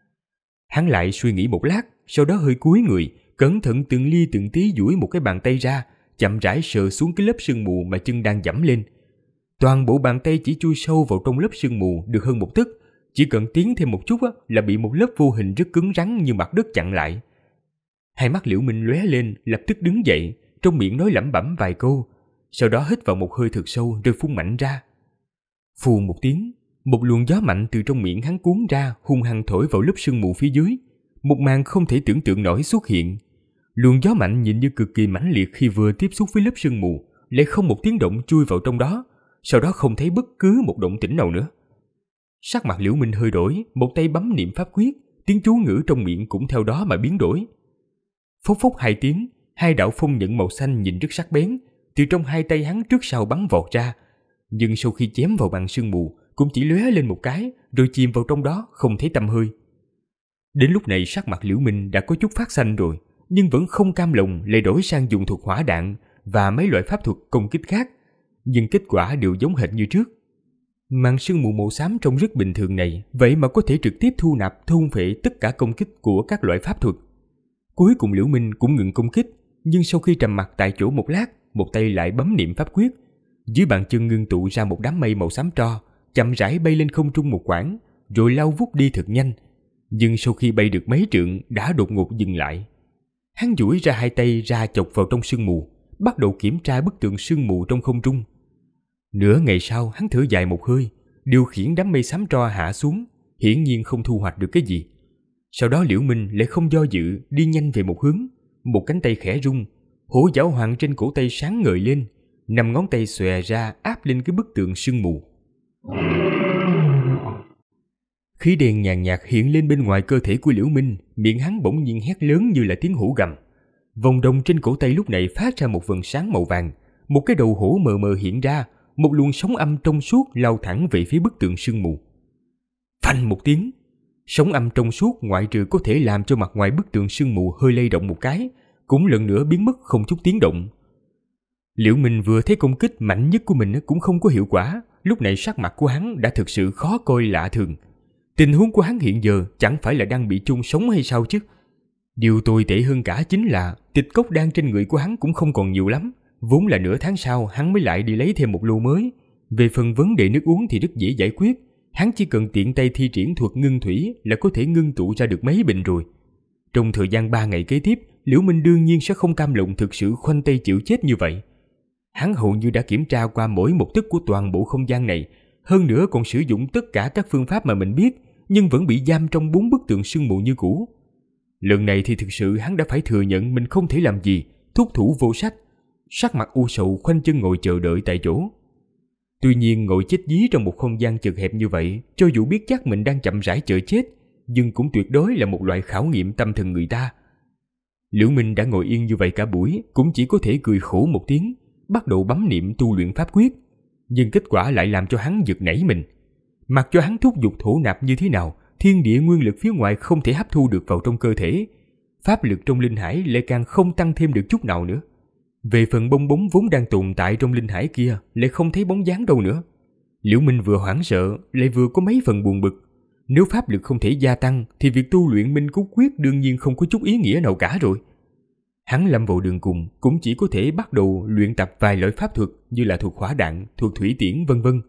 Hắn lại suy nghĩ một lát, sau đó hơi cúi người, cẩn thận từng ly từng tí duỗi một cái bàn tay ra, chậm rãi sờ xuống cái lớp sương mù mà chân đang dẫm lên. Toàn bộ bàn tay chỉ chui sâu vào trong lớp sương mù được hơn một tấc, chỉ cần tiến thêm một chút là bị một lớp vô hình rất cứng rắn như mặt đất chặn lại. Hai mắt Liễu Minh lóe lên, lập tức đứng dậy, trong miệng nói lẩm bẩm vài câu, sau đó hít vào một hơi thật sâu rồi phun mạnh ra. Phù một tiếng, một luồng gió mạnh từ trong miệng hắn cuốn ra, hung hăng thổi vào lớp sương mù phía dưới. Một màn không thể tưởng tượng nổi xuất hiện. Luồng gió mạnh nhìn như cực kỳ mãnh liệt khi vừa tiếp xúc với lớp sương mù, lại không một tiếng động chui vào trong đó, sau đó không thấy bất cứ một động tĩnh nào nữa. Sắc mặt Liễu Minh hơi đổi, một tay bấm niệm pháp quyết, tiếng chú ngữ trong miệng cũng theo đó mà biến đổi. Phốc phốc hai tiếng, hai đạo phong nhận màu xanh nhìn rất sắc bén, từ trong hai tay hắn trước sau bắn vọt ra, nhưng sau khi chém vào màn sương mù, cũng chỉ lóe lên một cái, rồi chìm vào trong đó không thấy tăm hơi. Đến lúc này sắc mặt Liễu Minh đã có chút phát xanh rồi, nhưng vẫn không cam lòng lại đổi sang dùng thuật hỏa đạn và mấy loại pháp thuật công kích khác, nhưng kết quả đều giống hệt như trước. Màn sương mù màu xám trông rất bình thường này, vậy mà có thể trực tiếp thu nạp thôn phệ tất cả công kích của các loại pháp thuật. Cuối cùng Liễu Minh cũng ngừng công kích, nhưng sau khi trầm mặc tại chỗ một lát, một tay lại bấm niệm pháp quyết. Dưới bàn chân ngưng tụ ra một đám mây màu xám tro, chậm rãi bay lên không trung một quãng, rồi lao vút đi thật nhanh. Nhưng sau khi bay được mấy trượng đã đột ngột dừng lại. Hắn duỗi ra hai tay ra chọc vào trong sương mù, bắt đầu kiểm tra bức tượng sương mù trong không trung. Nửa ngày sau hắn thở dài một hơi, điều khiển đám mây xám tro hạ xuống, hiển nhiên không thu hoạch được cái gì. Sau đó Liễu Minh lại không do dự đi nhanh về một hướng, một cánh tay khẽ rung, hổ giáo hoàng trên cổ tay sáng ngời lên, 5 ngón tay xòe ra áp lên cái bức tượng sương mù. Khí đen nhàn nhạt hiện lên bên ngoài cơ thể của Liễu Minh, miệng hắn bỗng nhiên hét lớn như là tiếng hổ gầm. Vòng đồng trên cổ tay lúc này phát ra một vầng sáng màu vàng, một cái đầu hổ mờ mờ hiện ra, một luồng sóng âm trong suốt lao thẳng về phía bức tượng sương mù. Phanh một tiếng, sóng âm trong suốt ngoại trừ có thể làm cho mặt ngoài bức tượng sương mù hơi lay động một cái, cũng lần nữa biến mất không chút tiếng động. Liễu Minh vừa thấy công kích mạnh nhất của mình cũng không có hiệu quả, lúc này sắc mặt của hắn đã thực sự khó coi lạ thường. Tình huống của hắn hiện giờ chẳng phải là đang bị chôn sống hay sao chứ? Điều tồi tệ hơn cả chính là tịch cốc đan trên người của hắn cũng không còn nhiều lắm, vốn là nửa tháng sau hắn mới lại đi lấy thêm một lô mới. Về phần vấn đề nước uống thì rất dễ giải quyết, hắn chỉ cần tiện tay thi triển thuật ngưng thủy là có thể ngưng tụ ra được mấy bình rồi. Trong thời gian 3 ngày kế tiếp, Liễu Minh đương nhiên sẽ không cam lòng thực sự khoanh tay chịu chết như vậy. Hắn hầu như đã kiểm tra qua mỗi một tấc của toàn bộ không gian này, hơn nữa còn sử dụng tất cả các phương pháp mà mình biết, nhưng vẫn bị giam trong 4 bức tượng sương mù như cũ. Lần này thì thực sự hắn đã phải thừa nhận mình không thể làm gì, thúc thủ vô sách, sắc mặt u sầu khoanh chân ngồi chờ đợi tại chỗ. Tuy nhiên ngồi chết dí trong một không gian chật hẹp như vậy, cho dù biết chắc mình đang chậm rãi chờ chết, nhưng cũng tuyệt đối là một loại khảo nghiệm tâm thần người ta. Liễu Minh đã ngồi yên như vậy cả buổi, cũng chỉ có thể cười khổ một tiếng, bắt đầu bấm niệm tu luyện pháp quyết. Nhưng kết quả lại làm cho hắn giật nảy mình. Mặc cho hắn thúc giục thổ nạp như thế nào, thiên địa nguyên lực phía ngoài không thể hấp thu được vào trong cơ thể. Pháp lực trong linh hải lại càng không tăng thêm được chút nào nữa. Về phần bong bóng vốn đang tồn tại trong linh hải kia lại không thấy bóng dáng đâu nữa. Liễu Minh vừa hoảng sợ lại vừa có mấy phần buồn bực. Nếu pháp lực không thể gia tăng thì việc tu luyện Minh Cốt Quyết đương nhiên không có chút ý nghĩa nào cả rồi. Hắn lâm vào đường cùng, cũng chỉ có thể bắt đầu luyện tập vài loại pháp thuật như là thuật hỏa đạn, thuật thủy tiễn vân vân.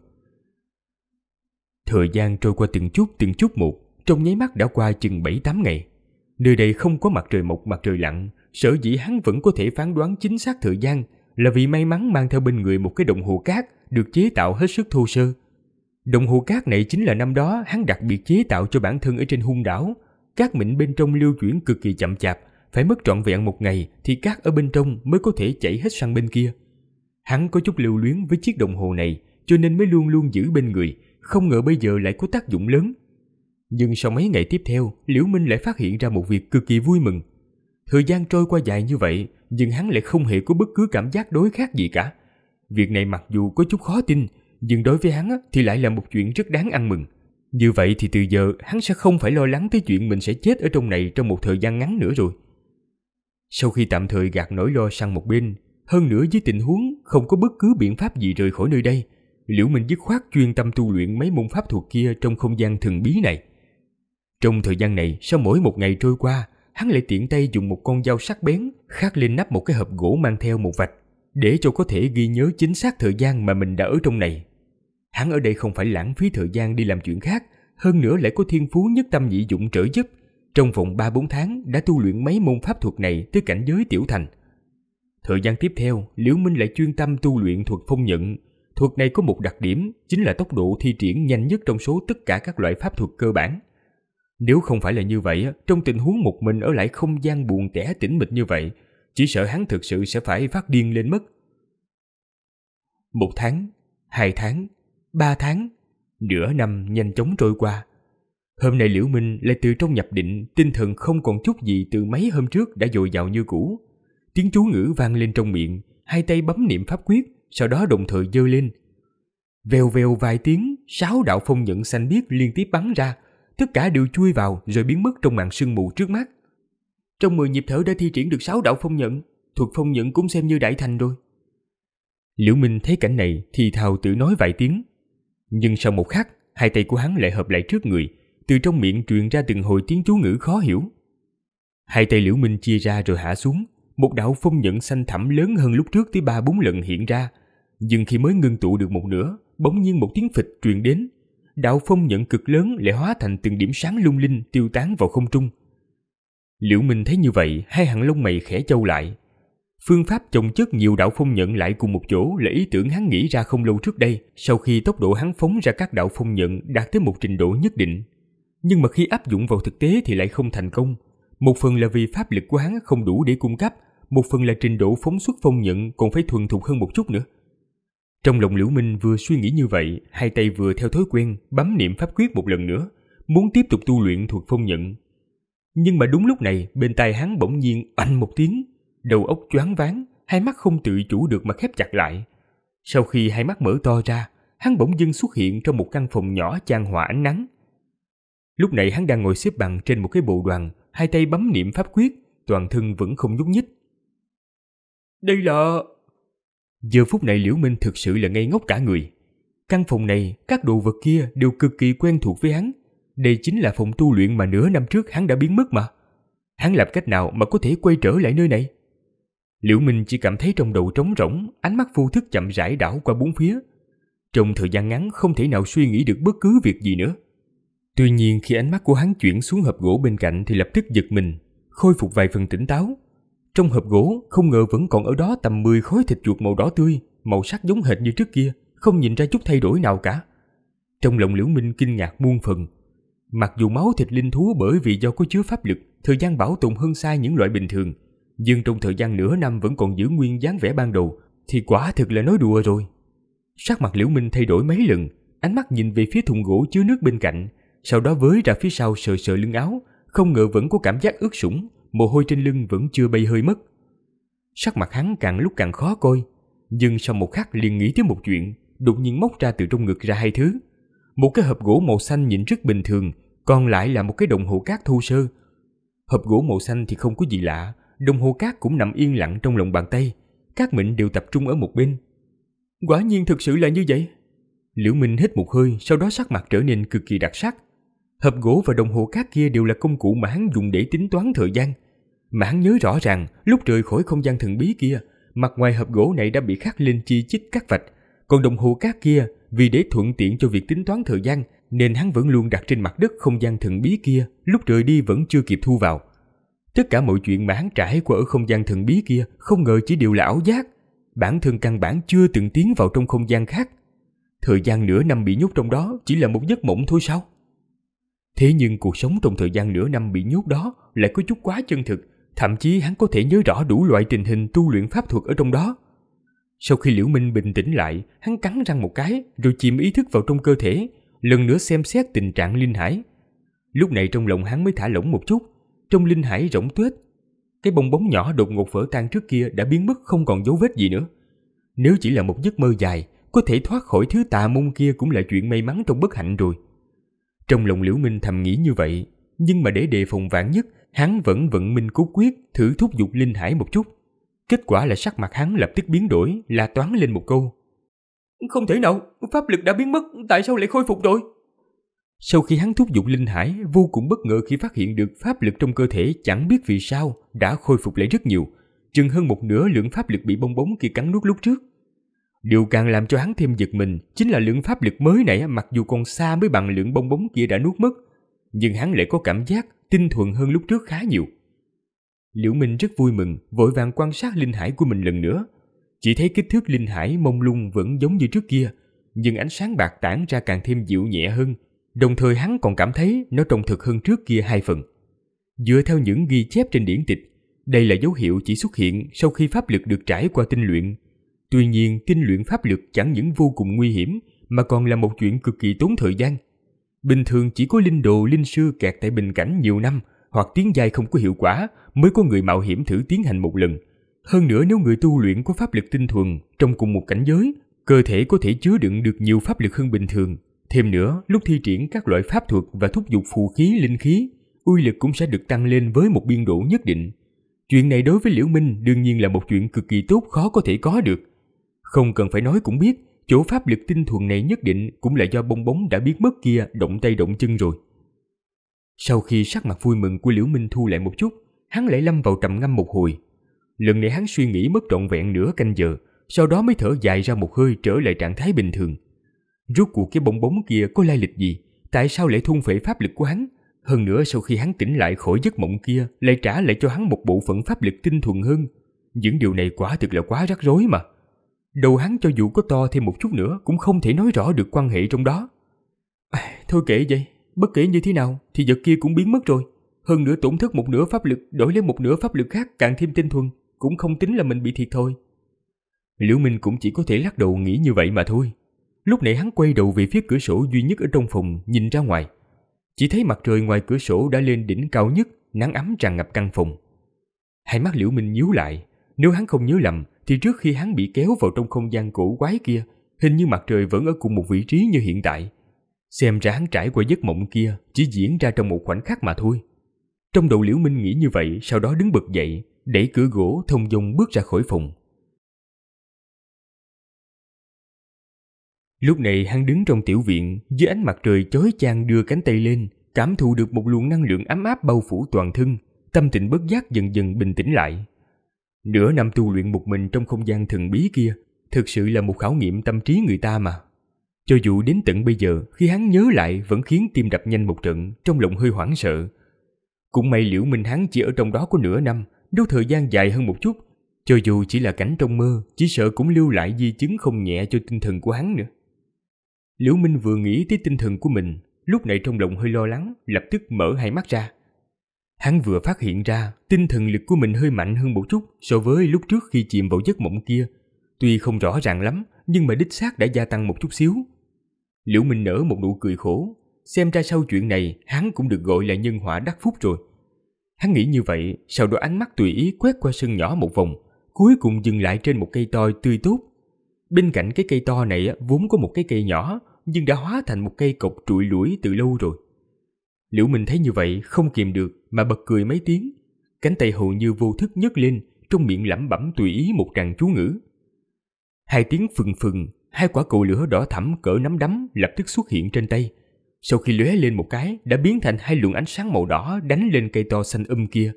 Thời gian trôi qua từng chút một, trong nháy mắt đã qua chừng 7-8 ngày. Nơi đây không có mặt trời mọc mặt trời lặn, sở dĩ hắn vẫn có thể phán đoán chính xác thời gian là vì may mắn mang theo bên người một cái đồng hồ cát được chế tạo hết sức thô sơ. Đồng hồ cát này chính là năm đó hắn đặc biệt chế tạo cho bản thân ở trên hung đảo. Cát mịn bên trong lưu chuyển cực kỳ chậm chạp, phải mất trọn vẹn 1 ngày thì cát ở bên trong mới có thể chảy hết sang bên kia. Hắn có chút lưu luyến với chiếc đồng hồ này, cho nên mới luôn luôn giữ bên người, không ngờ bây giờ lại có tác dụng lớn. Nhưng sau mấy ngày tiếp theo, Liễu Minh lại phát hiện ra một việc cực kỳ vui mừng. Thời gian trôi qua dài như vậy, nhưng hắn lại không hề có bất cứ cảm giác đối khác gì cả. Việc này mặc dù có chút khó tin, nhưng đối với hắn thì lại là một chuyện rất đáng ăn mừng. Như vậy thì từ giờ hắn sẽ không phải lo lắng tới chuyện mình sẽ chết ở trong này trong một thời gian ngắn nữa rồi. Sau khi tạm thời gạt nỗi lo sang một bên, hơn nữa với tình huống không có bất cứ biện pháp gì rời khỏi nơi đây, Liễu Minh dứt khoát chuyên tâm tu luyện mấy môn pháp thuật kia trong không gian thần bí này. Trong thời gian này, sau mỗi một ngày trôi qua, hắn lại tiện tay dùng một con dao sắc bén khắc lên nắp một cái hộp gỗ mang theo một vạch, để cho có thể ghi nhớ chính xác thời gian mà mình đã ở trong này. Hắn ở đây không phải lãng phí thời gian đi làm chuyện khác, hơn nữa lại có thiên phú nhất tâm nhị dụng trợ giúp. Trong vòng 3-4 tháng đã tu luyện mấy môn pháp thuật này tới cảnh giới tiểu thành. Thời gian tiếp theo, Liễu Minh lại chuyên tâm tu luyện thuật phong nhận. Thuật này có một đặc điểm, chính là tốc độ thi triển nhanh nhất trong số tất cả các loại pháp thuật cơ bản. Nếu không phải là như vậy, trong tình huống một mình ở lại không gian buồn tẻ tĩnh mịch như vậy, chỉ sợ hắn thực sự sẽ phải phát điên lên mất. 1 tháng, 2 tháng, 3 tháng, nửa năm nhanh chóng trôi qua. Hôm nay Liễu Minh lại từ trong nhập định, tinh thần không còn chút gì từ mấy hôm trước đã dồi dào như cũ. Tiếng chú ngữ vang lên trong miệng, hai tay bấm niệm pháp quyết, sau đó đồng thời giơ lên. Vèo vèo vài tiếng, 6 đạo phong nhận xanh biếc liên tiếp bắn ra, tất cả đều chui vào rồi biến mất trong màn sương mù trước mắt. Trong 10 nhịp thở đã thi triển được 6 đạo phong nhận, thuật phong nhận cũng xem như đại thành rồi. Liễu Minh thấy cảnh này thì thào tự nói vài tiếng. Nhưng sau một khắc, hai tay của hắn lại hợp lại trước người, từ trong miệng truyền ra từng hồi tiếng chú ngữ khó hiểu. Hai tay Liễu Minh chia ra rồi hạ xuống, một đạo phong nhận xanh thẳm lớn hơn lúc trước tới 3-4 lần hiện ra, nhưng khi mới ngưng tụ được một nửa, bỗng nhiên một tiếng phịch truyền đến. Đạo phong nhận cực lớn lại hóa thành từng điểm sáng lung linh tiêu tán vào không trung. Liễu Minh thấy như vậy, hai hàng lông mày khẽ chau lại. Phương pháp chồng chất nhiều đạo phong nhận lại cùng một chỗ là ý tưởng hắn nghĩ ra không lâu trước đây, sau khi tốc độ hắn phóng ra các đạo phong nhận đạt tới một trình độ nhất định. Nhưng mà khi áp dụng vào thực tế thì lại không thành công. Một phần là vì pháp lực của hắn không đủ để cung cấp, một phần là trình độ phóng xuất phong nhận còn phải thuần thục hơn một chút nữa. Trong lòng Liễu Minh vừa suy nghĩ như vậy, hai tay vừa theo thói quen bấm niệm pháp quyết một lần nữa, muốn tiếp tục tu luyện thuật phong nhận. Nhưng mà đúng lúc này, bên tai hắn bỗng nhiên oanh một tiếng, đầu óc choáng váng, hai mắt không tự chủ được mà khép chặt lại. Sau khi hai mắt mở to ra, hắn bỗng dưng xuất hiện trong một căn phòng nhỏ chan hòa ánh nắng. Lúc này hắn đang ngồi xếp bằng trên một cái bộ đoàn, hai tay bấm niệm pháp quyết, toàn thân vẫn không nhúc nhích. Đây là... Giờ phút này Liễu Minh thực sự là ngây ngốc cả người. Căn phòng này, các đồ vật kia đều cực kỳ quen thuộc với hắn. Đây chính là phòng tu luyện mà nửa năm trước hắn đã biến mất mà. Hắn làm cách nào mà có thể quay trở lại nơi này? Liễu Minh chỉ cảm thấy trong đầu trống rỗng, ánh mắt vô thức chậm rãi đảo qua bốn phía. Trong thời gian ngắn không thể nào suy nghĩ được bất cứ việc gì nữa. Tuy nhiên khi ánh mắt của hắn chuyển xuống hộp gỗ bên cạnh thì lập tức giật mình, khôi phục vài phần tỉnh táo. Trong hộp gỗ không ngờ vẫn còn ở đó tầm 10 khối thịt chuột màu đỏ tươi, màu sắc giống hệt như trước kia, không nhìn ra chút thay đổi nào cả. Trong lòng Liễu Minh kinh ngạc muôn phần. Mặc dù máu thịt linh thú bởi vì do có chứa pháp lực, thời gian bảo tồn hơn xa những loại bình thường, nhưng trong thời gian nửa năm vẫn còn giữ nguyên dáng vẻ ban đầu, thì quả thực là nói đùa rồi. Sắc mặt Liễu Minh thay đổi mấy lần, ánh mắt nhìn về phía thùng gỗ chứa nước bên cạnh, sau đó với ra phía sau sờ sờ lưng áo, không ngờ vẫn có cảm giác ướt sũng, mồ hôi trên lưng vẫn chưa bay hơi mất. Sắc mặt hắn càng lúc càng khó coi, nhưng sau một khắc liền nghĩ tới một chuyện, đột nhiên móc ra từ trong ngực ra hai thứ. Một cái hộp gỗ màu xanh nhìn rất bình thường, còn lại là một cái đồng hồ cát thô sơ. Hộp gỗ màu xanh thì không có gì lạ, đồng hồ cát cũng nằm yên lặng trong lòng bàn tay, các mịn đều tập trung ở một bên. Quả nhiên thực sự là như vậy. Liễu Minh hít một hơi, sau đó sắc mặt trở nên cực kỳ đặc sắc. Hộp gỗ và đồng hồ cát kia đều là công cụ mà hắn dùng để tính toán thời gian. Mà hắn nhớ rõ ràng, lúc rời khỏi không gian thần bí kia, mặt ngoài hộp gỗ này đã bị khắc lên chi chít các vạch, còn đồng hồ cát kia vì để thuận tiện cho việc tính toán thời gian nên hắn vẫn luôn đặt trên mặt đất không gian thần bí kia, lúc rời đi vẫn chưa kịp thu vào. Tất cả mọi chuyện mà hắn trải qua ở không gian thần bí kia không ngờ chỉ đều là ảo giác. Bản thân căn bản chưa từng tiến vào trong không gian khác. Thời gian nửa năm bị nhốt trong đó chỉ là một giấc mộng thôi sao? Thế nhưng cuộc sống trong thời gian nửa năm bị nhốt đó lại có chút quá chân thực, thậm chí hắn có thể nhớ rõ đủ loại tình hình tu luyện pháp thuật ở trong đó. Sau khi Liễu Minh bình tĩnh lại, hắn cắn răng một cái rồi chìm ý thức vào trong cơ thể, lần nữa xem xét tình trạng linh hải. Lúc này trong lòng hắn mới thả lỏng một chút, trong linh hải rỗng tuếch. Cái bong bóng nhỏ đột ngột vỡ tan trước kia đã biến mất không còn dấu vết gì nữa. Nếu chỉ là một giấc mơ dài, có thể thoát khỏi thứ tà môn kia cũng là chuyện may mắn trong bất hạnh rồi. Trong lòng Liễu Minh thầm nghĩ như vậy, nhưng mà để đề phòng vạn nhất, hắn vẫn vận minh cốt quyết thử thúc giục linh hải một chút. Kết quả là sắc mặt hắn lập tức biến đổi, la toáng lên một câu. Không thể nào, pháp lực đã biến mất, tại sao lại khôi phục rồi? Sau khi hắn thúc giục linh hải, vô cùng bất ngờ khi phát hiện được pháp lực trong cơ thể chẳng biết vì sao đã khôi phục lại rất nhiều, chừng hơn một nửa lượng pháp lực bị bong bóng kia cắn nuốt lúc trước. Điều càng làm cho hắn thêm giật mình chính là lượng pháp lực mới này mặc dù còn xa mới bằng lượng bong bóng kia đã nuốt mất, nhưng hắn lại có cảm giác tinh thuần hơn lúc trước khá nhiều. Liễu Minh rất vui mừng, vội vàng quan sát linh hải của mình lần nữa. Chỉ thấy kích thước linh hải mông lung vẫn giống như trước kia, nhưng ánh sáng bạc tản ra càng thêm dịu nhẹ hơn. Đồng thời hắn còn cảm thấy nó trông thực hơn trước kia 2 phần. Dựa theo những ghi chép trên điển tịch, đây là dấu hiệu chỉ xuất hiện sau khi pháp lực được trải qua tinh luyện. Tuy nhiên, tinh luyện pháp lực chẳng những vô cùng nguy hiểm mà còn là một chuyện cực kỳ tốn thời gian. Bình thường chỉ có linh đồ, linh sư kẹt tại bình cảnh nhiều năm hoặc tiến giai không có hiệu quả mới có người mạo hiểm thử tiến hành một lần. Hơn nữa nếu người tu luyện có pháp lực tinh thuần trong cùng một cảnh giới, cơ thể có thể chứa đựng được nhiều pháp lực hơn bình thường. Thêm nữa, lúc thi triển các loại pháp thuật và thúc giục phù khí, linh khí, uy lực cũng sẽ được tăng lên với một biên độ nhất định. Chuyện này đối với Liễu Minh đương nhiên là một chuyện cực kỳ tốt khó có thể có được. Không cần phải nói cũng biết, Chỗ pháp lực tinh thuần này nhất định cũng là do bong bóng đã biến mất kia động tay động chân rồi. Sau khi sắc mặt vui mừng của Liễu Minh thu lại một chút, hắn lại lâm vào trầm ngâm một hồi. Lần này hắn suy nghĩ mất trọn vẹn nửa canh giờ, sau đó mới thở dài ra một hơi trở lại trạng thái bình thường. Rốt cuộc cái bong bóng kia có lai lịch gì? Tại sao lại thôn phệ pháp lực của hắn? Hơn nữa sau khi hắn tỉnh lại khỏi giấc mộng kia lại trả lại cho hắn một bộ phận pháp lực tinh thuần hơn. Những điều này quả thực là quá rắc rối mà. Đầu hắn cho dù có to thêm một chút nữa cũng không thể nói rõ được quan hệ trong đó. Thôi kệ vậy, bất kể như thế nào thì vật kia cũng biến mất rồi. Hơn nữa tổn thất một nửa pháp lực đổi lấy một nửa pháp lực khác càng thêm tinh thuần, cũng không tính là mình bị thiệt thôi. Liễu Minh cũng chỉ có thể lắc đầu nghĩ như vậy mà thôi. Lúc này hắn quay đầu về phía cửa sổ duy nhất ở trong phòng nhìn ra ngoài. Chỉ thấy mặt trời ngoài cửa sổ đã lên đỉnh cao nhất, nắng ấm tràn ngập căn phòng. Hai mắt Liễu Minh nhíu lại, nếu hắn không nhớ lầm thì trước khi hắn bị kéo vào trong không gian cổ quái kia, hình như mặt trời vẫn ở cùng một vị trí như hiện tại. Xem ra hắn trải qua giấc mộng kia chỉ diễn ra trong một khoảnh khắc mà thôi. Trong đầu Liễu Minh nghĩ như vậy, sau đó đứng bật dậy, đẩy cửa gỗ thông dong bước ra khỏi phòng. Lúc này hắn đứng trong tiểu viện, dưới ánh mặt trời chói chang đưa cánh tay lên, cảm thụ được một luồng năng lượng ấm áp bao phủ toàn thân, tâm tình bất giác dần dần bình tĩnh lại. Nửa năm tu luyện một mình trong không gian thần bí kia, thực sự là một khảo nghiệm tâm trí người ta mà. Cho dù đến tận bây giờ, khi hắn nhớ lại vẫn khiến tim đập nhanh một trận, trong lòng hơi hoảng sợ. Cũng may Liễu Minh hắn chỉ ở trong đó có nửa năm, nếu thời gian dài hơn một chút, cho dù chỉ là cảnh trong mơ, chỉ sợ cũng lưu lại di chứng không nhẹ cho tinh thần của hắn nữa. Liễu Minh vừa nghĩ tới tinh thần của mình, lúc này trong lòng hơi lo lắng, lập tức mở hai mắt ra. Hắn vừa phát hiện ra tinh thần lực của mình hơi mạnh hơn một chút so với lúc trước khi chìm vào giấc mộng kia. Tuy không rõ ràng lắm, nhưng mà đích xác đã gia tăng một chút xíu. Liễu Minh nở một nụ cười khổ, xem ra sau chuyện này hắn cũng được gọi là nhân họa đắc phúc rồi. Hắn nghĩ như vậy, sau đó ánh mắt tùy ý quét qua sân nhỏ một vòng, cuối cùng dừng lại trên một cây to tươi tốt. Bên cạnh cái cây to này vốn có một cái cây nhỏ, nhưng đã hóa thành một cây cột trụi lủi từ lâu rồi. Liễu Minh thấy như vậy không kìm được mà bật cười mấy tiếng, cánh tay hầu như vô thức nhấc lên, trong miệng lẩm bẩm tùy ý một tràng chú ngữ. Hai tiếng phừng phừng, hai quả cầu lửa đỏ thẫm cỡ nắm đấm lập tức xuất hiện trên tay. Sau khi lóe lên một cái, đã biến thành hai luồng ánh sáng màu đỏ đánh lên cây to xanh kia.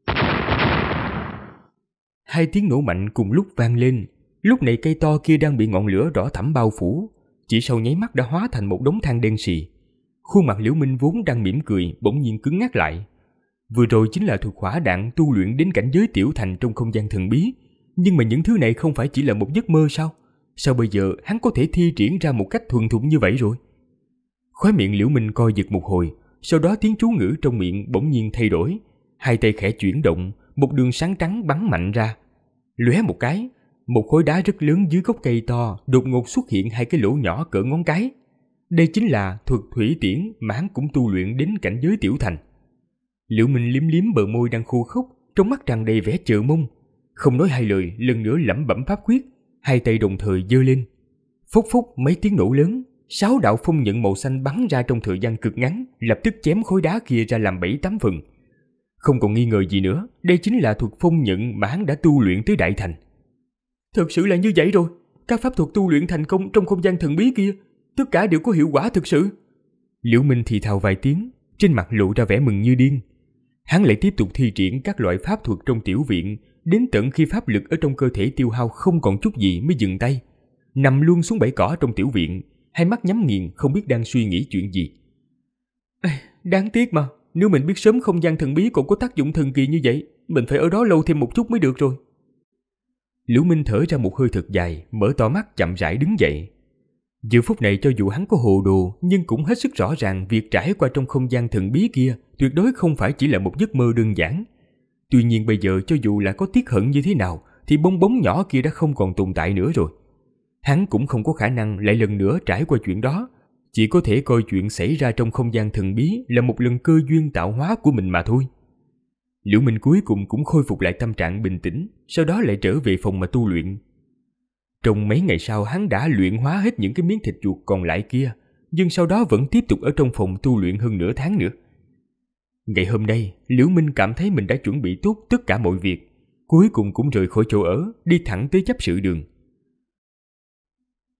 Hai tiếng nổ mạnh cùng lúc vang lên. Lúc này cây to kia đang bị ngọn lửa đỏ thẫm bao phủ, chỉ sau nháy mắt đã hóa thành một đống than đen xì. Khuôn mặt Liễu Minh vốn đang mỉm cười bỗng nhiên cứng ngắc lại. Vừa rồi chính là thuật hỏa đạn tu luyện đến cảnh giới tiểu thành trong không gian thần bí, nhưng mà những thứ này không phải chỉ là một giấc mơ sao? Sao bây giờ hắn có thể thi triển ra một cách thuần thục như vậy rồi? Khóe miệng Liễu Minh co giật một hồi, sau đó tiếng chú ngữ trong miệng bỗng nhiên thay đổi, hai tay khẽ chuyển động, một đường sáng trắng bắn mạnh ra. Lóe một cái, một khối đá rất lớn dưới gốc cây to đột ngột xuất hiện hai cái lỗ nhỏ cỡ ngón cái. Đây chính là thuật thủy tiễn mà hắn cũng tu luyện đến cảnh giới tiểu thành. Liễu Minh liếm liếm bờ môi đang khô khốc, trong mắt tràn đầy vẻ chờ mong, không nói hai lời, lần nữa lẩm bẩm pháp quyết, hai tay đồng thời giơ lên. Phốc phốc mấy tiếng nổ lớn, 6 đạo phong nhận màu xanh bắn ra trong thời gian cực ngắn, lập tức chém khối đá kia ra làm 7-8 phần. Không còn nghi ngờ gì nữa, đây chính là thuật phong nhận mà hắn đã tu luyện tới đại thành. Thực sự là như vậy rồi, các pháp thuật tu luyện thành công trong không gian thần bí kia, tất cả đều có hiệu quả thực sự. Liễu Minh thì thào vài tiếng, trên mặt lộ ra vẻ mừng như điên. Hắn lại tiếp tục thi triển các loại pháp thuật trong tiểu viện, đến tận khi pháp lực ở trong cơ thể tiêu hao không còn chút gì mới dừng tay, nằm luôn xuống bãi cỏ trong tiểu viện, hai mắt nhắm nghiền không biết đang suy nghĩ chuyện gì. Đáng tiếc mà, nếu mình biết sớm không gian thần bí còn có tác dụng thần kỳ như vậy, mình phải ở đó lâu thêm một chút mới được rồi. Liễu Minh thở ra một hơi thật dài, mở to mắt chậm rãi đứng dậy. Giờ phút này cho dù hắn có hồ đồ, nhưng cũng hết sức rõ ràng việc trải qua trong không gian thần bí kia tuyệt đối không phải chỉ là một giấc mơ đơn giản. Tuy nhiên bây giờ cho dù là có tiếc hận như thế nào, thì bong bóng nhỏ kia đã không còn tồn tại nữa rồi. Hắn cũng không có khả năng lại lần nữa trải qua chuyện đó, chỉ có thể coi chuyện xảy ra trong không gian thần bí là một lần cơ duyên tạo hóa của mình mà thôi. Liễu Minh cuối cùng cũng khôi phục lại tâm trạng bình tĩnh, sau đó lại trở về phòng mà tu luyện. Trong mấy ngày sau hắn đã luyện hóa hết những cái miếng thịt chuột còn lại kia, nhưng sau đó vẫn tiếp tục ở trong phòng tu luyện hơn nửa tháng nữa. Ngày hôm nay, Liễu Minh cảm thấy mình đã chuẩn bị tốt tất cả mọi việc, cuối cùng cũng rời khỏi chỗ ở, đi thẳng tới chấp sự đường.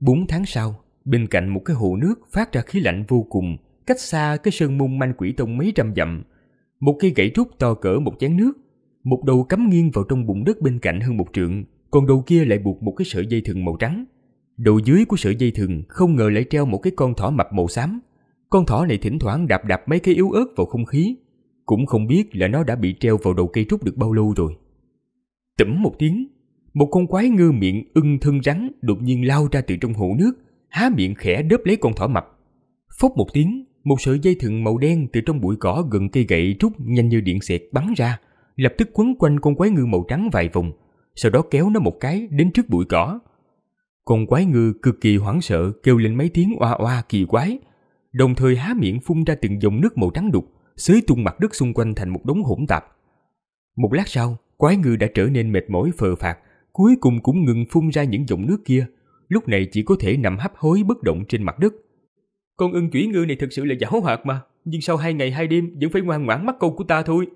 4 tháng sau, bên cạnh một cái hồ nước phát ra khí lạnh vô cùng, cách xa cái sơn môn Manh Quỷ Tông mấy trăm dặm, một cây gậy trúc to cỡ một chén nước, một đầu cắm nghiêng vào trong bùn đất bên cạnh hơn 1 trượng, còn đầu kia lại buộc một cái sợi dây thừng màu trắng. Đầu dưới của sợi dây thừng không ngờ lại treo một cái con thỏ mập màu xám. Con thỏ này thỉnh thoảng đạp đạp mấy cái yếu ớt vào không khí, cũng không biết là nó đã bị treo vào đầu cây trúc được bao lâu rồi. Tẩm một tiếng, một con quái ngư miệng ưng thân rắn đột nhiên lao ra từ trong hồ nước, há miệng khẽ đớp lấy con thỏ mập. Phốc một tiếng, một sợi dây thừng màu đen từ trong bụi cỏ gần cây gậy trúc nhanh như điện xẹt bắn ra, lập tức quấn quanh con quái ngư màu trắng vài vòng, sau đó kéo nó một cái đến trước bụi cỏ. Con quái ngư cực kỳ hoảng sợ kêu lên mấy tiếng oa oa kỳ quái, đồng thời há miệng phun ra từng dòng nước màu trắng đục, xới tung mặt đất xung quanh thành một đống hỗn tạp. Một lát sau, quái ngư đã trở nên mệt mỏi phờ phạc, cuối cùng cũng ngừng phun ra những dòng nước kia, lúc này chỉ có thể nằm hấp hối bất động trên mặt đất. Con ưng chủy ngư này thực sự là giảo hoạt mà, nhưng sau 2 ngày 2 đêm vẫn phải ngoan ngoãn mắc câu của ta thôi.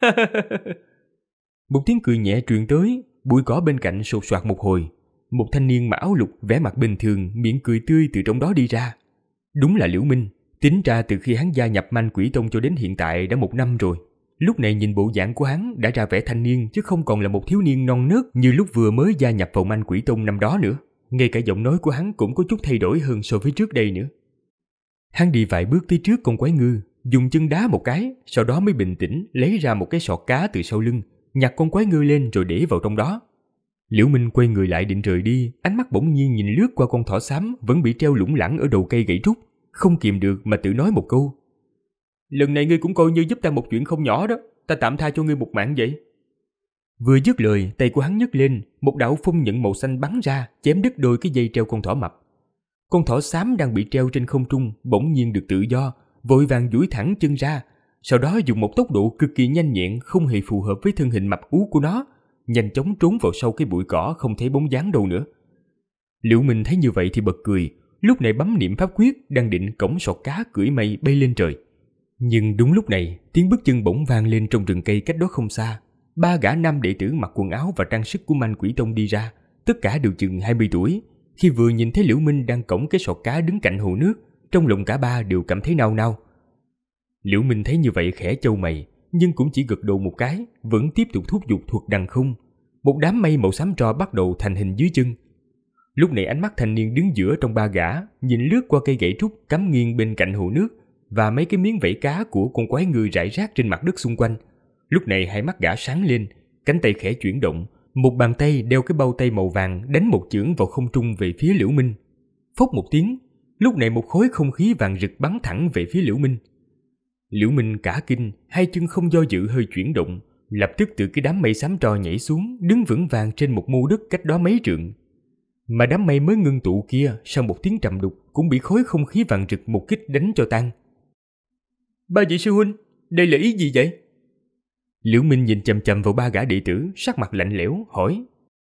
Một tiếng cười nhẹ truyền tới, bụi cỏ bên cạnh sột soạt một hồi. Một thanh niên mặc áo lục vẻ mặt bình thường, miệng cười tươi từ trong đó đi ra. Đúng là Liễu Minh, tính ra từ khi hắn gia nhập Manh Quỷ Tông cho đến hiện tại đã 1 năm rồi. Lúc này nhìn bộ dạng của hắn đã ra vẻ thanh niên chứ không còn là một thiếu niên non nớt như lúc vừa mới gia nhập vào Manh Quỷ Tông năm đó nữa. Ngay cả giọng nói của hắn cũng có chút thay đổi hơn so với trước đây nữa. Hắn đi vài bước tới trước con quái ngư, dùng chân đá một cái, sau đó mới bình tĩnh lấy ra một cái sọt cá từ sau lưng, nhặt con quái ngư lên rồi để vào trong đó. Liễu Minh quay người lại định rời đi, ánh mắt bỗng nhiên nhìn lướt qua con thỏ xám vẫn bị treo lủng lẳng ở đầu cây gậy trúc, không kìm được mà tự nói một câu: lần này ngươi cũng coi như giúp ta một chuyện không nhỏ đó, ta tạm tha cho ngươi một mạng vậy. Vừa dứt lời, tay của hắn nhấc lên, một đạo phong nhận màu xanh bắn ra, chém đứt đôi cái dây treo con thỏ mập. Con thỏ xám đang bị treo trên không trung bỗng nhiên được tự do, vội vàng duỗi thẳng chân ra, sau đó dùng một tốc độ cực kỳ nhanh nhẹn không hề phù hợp với thân hình mập ú của nó, nhanh chóng trốn vào sau cái bụi cỏ không thấy bóng dáng đâu nữa. Liễu Minh thấy như vậy thì bật cười, lúc này bấm niệm pháp quyết đang định cõng sọt cá cưỡi mây bay lên trời. Nhưng đúng lúc này, tiếng bước chân bỗng vang lên trong rừng cây cách đó không xa. 3 gã nam đệ tử mặc quần áo và trang sức của Manh Quỷ Tông đi ra, tất cả đều chừng 20 tuổi. Khi vừa nhìn thấy Liễu Minh đang cõng cái sọt cá đứng cạnh hồ nước, trong lòng cả ba đều cảm thấy nao nao. Liễu Minh thấy như vậy khẽ chau mày, nhưng cũng chỉ gật đầu một cái, vẫn tiếp tục thúc giục thuật đằng không. Một đám mây màu xám tro bắt đầu thành hình dưới chân. Lúc này ánh mắt thanh niên đứng giữa trong 3 gã, nhìn lướt qua cây gậy trúc cắm nghiêng bên cạnh hồ nước và mấy cái miếng vảy cá của con quái ngư rải rác trên mặt đất xung quanh. Lúc này hai mắt gã sáng lên, cánh tay khẽ chuyển động, một bàn tay đeo cái bao tay màu vàng đánh một chưởng vào không trung về phía Liễu Minh. Phốc một tiếng, lúc này một khối không khí vàng rực bắn thẳng về phía Liễu Minh. Liễu Minh cả kinh, hai chân không do dự hơi chuyển động, lập tức từ cái đám mây xám tro nhảy xuống, đứng vững vàng trên một mô đất cách đó mấy trượng. Mà đám mây mới ngưng tụ kia sau một tiếng trầm đục cũng bị khối không khí vàng rực một kích đánh cho tan. Ba vị sư huynh, đây là ý gì vậy? Liễu Minh nhìn chằm chằm vào 3 gã đệ tử, sắc mặt lạnh lẽo hỏi.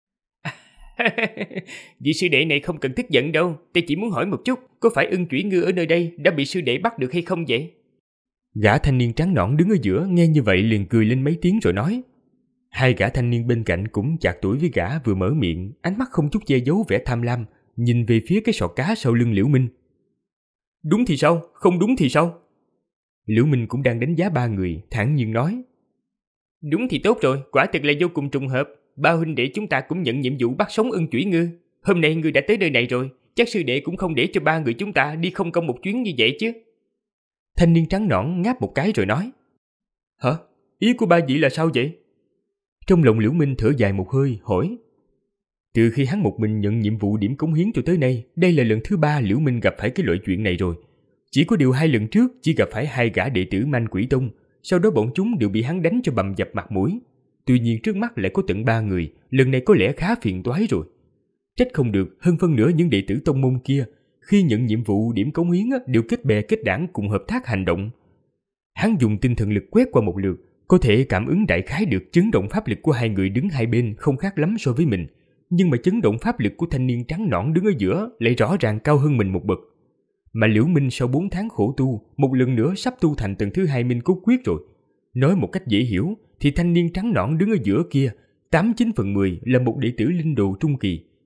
Vị sư đệ này không cần tức giận đâu, ta chỉ muốn hỏi một chút, có phải ưng chủy ngư ở nơi đây đã bị sư đệ bắt được hay không vậy? Gã thanh niên trắng nõn đứng ở giữa nghe như vậy liền cười lên mấy tiếng rồi nói. Hai gã thanh niên bên cạnh cũng chạc tuổi với gã vừa mở miệng, ánh mắt không chút che giấu vẻ tham lam, nhìn về phía cái sọt cá sau lưng Liễu Minh. Đúng thì sao, không đúng thì sao? Liễu Minh cũng đang đánh giá 3 người, thản nhiên nói. Đúng thì tốt rồi, quả thực là vô cùng trùng hợp. 3 huynh đệ chúng ta cũng nhận nhiệm vụ bắt sống ưng chủy ngư. Hôm nay ngươi đã tới nơi này rồi, chắc sư đệ cũng không để cho 3 người chúng ta đi không công một chuyến như vậy chứ. Thanh niên trắng nõn ngáp một cái rồi nói. Hả? Ý của 3 vị là sao vậy? Trong lòng Liễu Minh thở dài một hơi, hỏi. Từ khi hắn một mình nhận nhiệm vụ điểm cống hiến cho tới nay, đây là lần thứ 3 Liễu Minh gặp phải cái loại chuyện này rồi. Chỉ có điều 2 lần trước chỉ gặp phải 2 gã đệ tử Manh Quỷ Tông, sau đó bọn chúng đều bị hắn đánh cho bầm dập mặt mũi. Tuy nhiên trước mắt lại có tận 3 người, lần này có lẽ khá phiền toái rồi. Trách không được, hơn phân nửa những đệ tử tông môn kia khi nhận nhiệm vụ điểm cống hiến đều kết bè kết đảng cùng hợp tác hành động. Hắn dùng tinh thần lực quét qua một lượt, có thể cảm ứng đại khái được chấn động pháp lực của 2 người đứng hai bên không khác lắm so với mình, nhưng mà chấn động pháp lực của thanh niên trắng nõn đứng ở giữa lại rõ ràng cao hơn mình một bậc. Mà Liễu Minh sau 4 tháng khổ tu, một lần nữa sắp tu thành tầng thứ 2 Minh Cốt Quyết rồi. Nói một cách dễ hiểu thì thanh niên trắng nõn đứng ở giữa kia 8/9 phần 10 là một đệ tử linh đồ trung kỳ,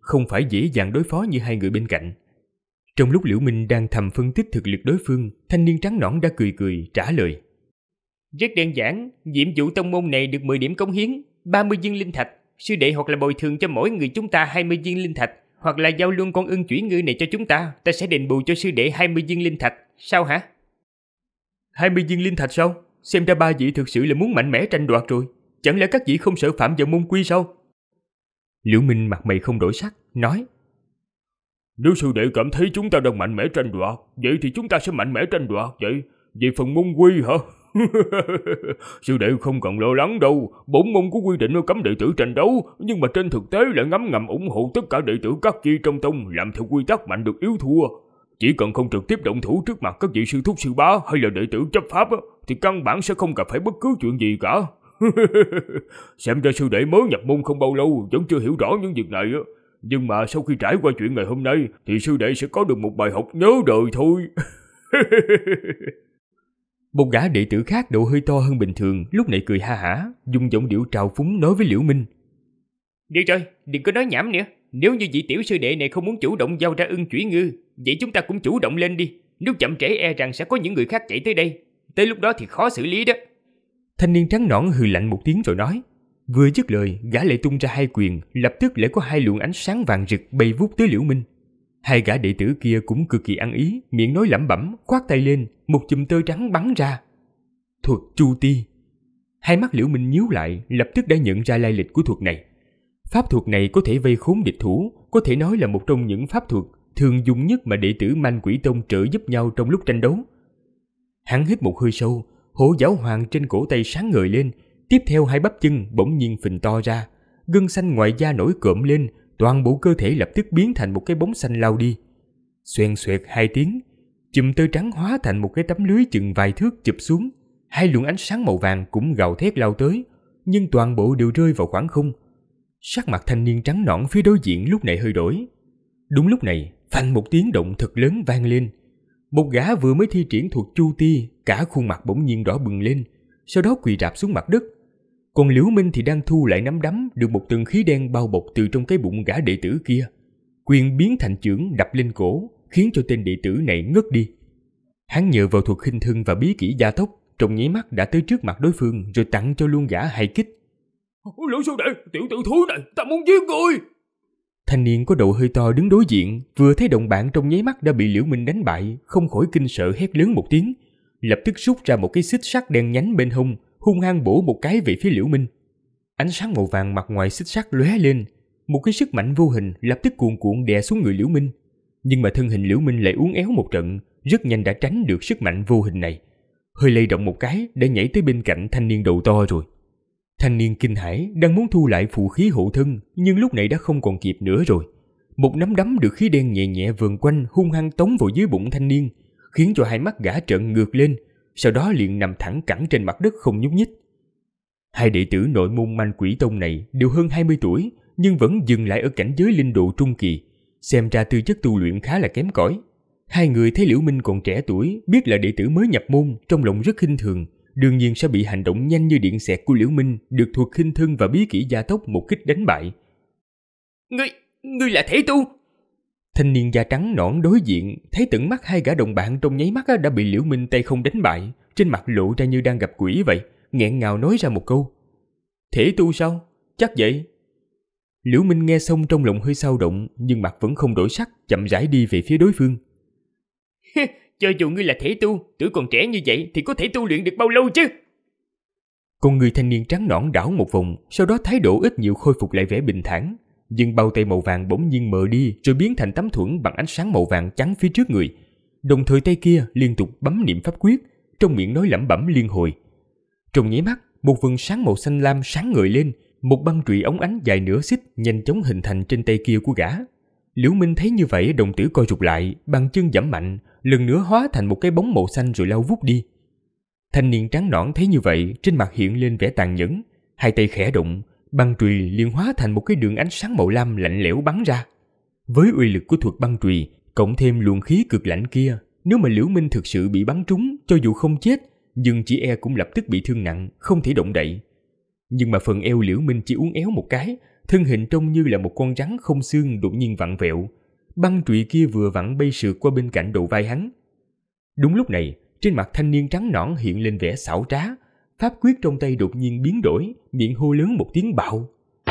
không phải dễ dàng đối phó như hai người bên cạnh. Trong lúc Liễu Minh đang thầm phân tích thực lực đối phương, thanh niên trắng nõn đã cười cười trả lời. Rất đơn giản, nhiệm vụ tông môn này được 10 điểm cống hiến, 30 viên linh thạch. Sư đệ hoặc là bồi thường cho mỗi người chúng ta 20 viên linh thạch, hoặc là giao luôn con ưng chủy ngư này cho chúng ta sẽ đền bù cho sư đệ 20 viên linh thạch. Sao hả? 20 viên linh thạch sao? Xem ra ba vị thực sự là muốn mạnh mẽ tranh đoạt rồi. Chẳng lẽ các vị không sợ phạm vào môn quy sao? Liễu Minh mặt mày không đổi sắc, nói. Nếu sư đệ cảm thấy chúng ta đang mạnh mẽ tranh đoạt, vậy thì chúng ta sẽ mạnh mẽ tranh đoạt vậy. Về phần môn quy hả? Sư đệ không cần lo lắng đâu. Bổn môn có quy định cấm đệ tử tranh đấu, nhưng mà trên thực tế lại ngấm ngầm ủng hộ tất cả đệ tử các chi trong tông làm theo quy tắc mạnh được yếu thua. Chỉ cần không trực tiếp động thủ trước mặt các vị sư thúc sư bá hay là đệ tử chấp pháp thì căn bản sẽ không gặp phải bất cứ chuyện gì cả. Xem ra sư đệ mới nhập môn không bao lâu vẫn chưa hiểu rõ những việc này. Nhưng mà sau khi trải qua chuyện ngày hôm nay thì sư đệ sẽ có được một bài học nhớ đời thôi. Một gã đệ tử khác độ hơi to hơn bình thường lúc này cười ha hả, dùng giọng điệu trào phúng nói với Liễu Minh. Được rồi, đừng có nói nhảm nữa. Nếu như vị tiểu sư đệ này không muốn chủ động giao ra ưng chủy ngư, vậy chúng ta cũng chủ động lên đi. Nếu chậm trễ e rằng sẽ có những người khác chạy tới đây. Tới lúc đó thì khó xử lý đó. Thanh niên trắng nõn hừ lạnh một tiếng rồi nói. Vừa dứt lời, gã lại tung ra hai quyền, lập tức lại có hai luồng ánh sáng vàng rực bay vút tới Liễu Minh. Hai gã đệ tử kia cũng cực kỳ ăn ý, miệng nói lẩm bẩm, khoát tay lên, một chùm tơ trắng bắn ra. Thuật Chu Ti. Hai mắt Liễu Minh nhíu lại, lập tức đã nhận ra lai lịch của thuật này. Pháp thuật này có thể vây khốn địch thủ, có thể nói là một trong những pháp thuật thường dùng nhất mà đệ tử Man Quỷ Tông trợ giúp nhau trong lúc tranh đấu. Hắn hít một hơi sâu, hổ giáo hoàng trên cổ tay sáng ngời lên, tiếp theo hai bắp chân bỗng nhiên phình to ra, gân xanh ngoài da nổi cộm lên, toàn bộ cơ thể lập tức biến thành một cái bóng xanh lao đi. Xoèn xoẹt hai tiếng, chùm tơ trắng hóa thành một cái tấm lưới chừng vài thước chụp xuống, hai luồng ánh sáng màu vàng cũng gào thét lao tới, nhưng toàn bộ đều rơi vào khoảng không. Sắc mặt thanh niên trắng nõn phía đối diện lúc này hơi đổi. Đúng lúc này, phanh một tiếng động thật lớn vang lên. Một gã vừa mới thi triển thuật Chu Ti, cả khuôn mặt bỗng nhiên đỏ bừng lên, sau đó quỳ rạp xuống mặt đất. Còn Liễu Minh thì đang thu lại nắm đấm được một tầng khí đen bao bọc từ trong cái bụng gã đệ tử kia. Quyền biến thành chưởng đập lên cổ, khiến cho tên đệ tử này ngất đi. Hắn nhờ vào thuật khinh thân và bí kỹ gia tốc, trong nháy mắt đã tới trước mặt đối phương rồi tặng cho luôn gã hai kích. Lũ sư đệ, tiểu tử thúi này, ta muốn giết ngươi! Thanh niên có đầu hơi to đứng đối diện, vừa thấy đồng bạn trong nháy mắt đã bị Liễu Minh đánh bại, không khỏi kinh sợ hét lớn một tiếng, lập tức rút ra một cái xích sắt đen nhánh bên hông, hung hăng bổ một cái về phía Liễu Minh. Ánh sáng màu vàng mặt ngoài xích sắt lóe lên, một cái sức mạnh vô hình lập tức cuồn cuộn đè xuống người Liễu Minh. Nhưng mà thân hình Liễu Minh lại uốn éo một trận, rất nhanh đã tránh được sức mạnh vô hình này. Hơi lay động một cái đã nhảy tới bên cạnh thanh niên đầu to rồi. Thanh niên kinh hãi đang muốn thu lại phù khí hộ thân, nhưng lúc này đã không còn kịp nữa rồi. Một nắm đấm được khí đen nhẹ nhẹ vờn quanh hung hăng tống vào dưới bụng thanh niên, khiến cho hai mắt gã trợn ngược lên, sau đó liền nằm thẳng cẳng trên mặt đất không nhúc nhích. Hai đệ tử nội môn Man Quỷ Tông này đều hơn 20 tuổi, nhưng vẫn dừng lại ở cảnh giới linh độ trung kỳ, xem ra tư chất tu luyện khá là kém cỏi. Hai người thấy Liễu Minh còn trẻ tuổi, biết là đệ tử mới nhập môn, trong lòng rất khinh thường, đương nhiên sẽ bị hành động nhanh như điện xẹt của Liễu Minh được thuật khinh thân và bí kỹ gia tốc một kích đánh bại. Ngươi là thể tu? Thanh niên da trắng nõn đối diện thấy tận mắt hai gã đồng bạn trong nháy mắt đã bị Liễu Minh tay không đánh bại, trên mặt lộ ra như đang gặp quỷ vậy, nghẹn ngào nói ra một câu: "Thể tu sao? Chắc vậy." Liễu Minh nghe xong trong lòng hơi xao động, nhưng mặt vẫn không đổi sắc, chậm rãi đi về phía đối phương. Cho dù ngươi là thể tu, tuổi còn trẻ như vậy thì có thể tu luyện được bao lâu chứ? Con người thanh niên trắng nõn đảo một vòng, sau đó thái độ ít nhiều khôi phục lại vẻ bình thản, nhưng bao tay màu vàng bỗng nhiên mờ đi rồi biến thành tấm thuẫn bằng ánh sáng màu vàng chắn phía trước người. Đồng thời tay kia liên tục bấm niệm pháp quyết, trong miệng nói lẩm bẩm liên hồi. Trong nháy mắt, một vầng sáng màu xanh lam sáng ngời lên, một băng chùy óng ánh dài nửa xích nhanh chóng hình thành trên tay kia của gã. Liễu Minh thấy như vậy, đồng tử co rụt lại, bàn chân giẫm mạnh, lần nữa hóa thành một cái bóng màu xanh rồi lao vút đi. Thanh niên trắng nõn thấy như vậy, trên mặt hiện lên vẻ tàn nhẫn, hai tay khẽ động, băng chùy liền hóa thành một cái đường ánh sáng màu lam lạnh lẽo bắn ra. Với uy lực của thuật băng chùy, cộng thêm luồng khí cực lạnh kia, nếu mà Liễu Minh thực sự bị bắn trúng, cho dù không chết, nhưng chỉ e cũng lập tức bị thương nặng, không thể động đậy. Nhưng mà phần eo Liễu Minh chỉ uốn éo một cái, thân hình trông như là một con rắn không xương đột nhiên vặn vẹo. Băng trụy kia vừa vặn bay sượt qua bên cạnh đầu vai hắn. Đúng lúc này, trên mặt thanh niên trắng nõn hiện lên vẻ xảo trá, pháp quyết trong tay đột nhiên biến đổi, miệng hô lớn một tiếng bạo.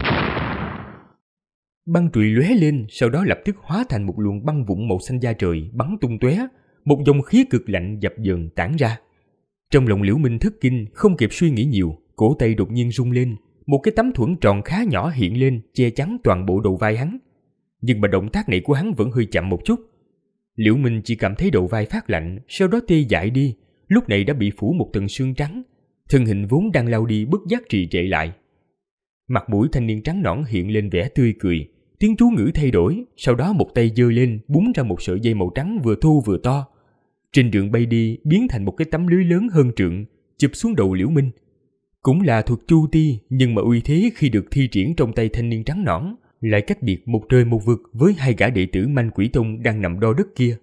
Băng trụy lóe lên, sau đó lập tức hóa thành một luồng băng vụn màu xanh da trời bắn tung tóe, một dòng khí cực lạnh dập dờn tản ra. Trong lòng Liễu Minh thất kinh, không kịp suy nghĩ nhiều, cổ tay đột nhiên rung lên, một cái tấm thuẫn tròn khá nhỏ hiện lên, che chắn toàn bộ đầu vai hắn. Nhưng mà động tác này của hắn vẫn hơi chậm một chút. Liễu Minh chỉ cảm thấy đầu vai phát lạnh, sau đó tê dại đi, lúc này đã bị phủ một tầng sương trắng, thân hình vốn đang lao đi bất giác trì trệ lại. Mặt mũi thanh niên trắng nõn hiện lên vẻ tươi cười, tiếng chú ngữ thay đổi, sau đó một tay giơ lên búng ra một sợi dây màu trắng vừa thô vừa to. Trên đường bay đi biến thành một cái tấm lưới lớn hơn trượng, chụp xuống đầu Liễu Minh. Cũng là thuật chu ti, nhưng mà uy thế khi được thi triển trong tay thanh niên trắng nõn lại cách biệt một trời một vực với hai gã đệ tử Manh Quỷ Tông đang nằm đo đất kia.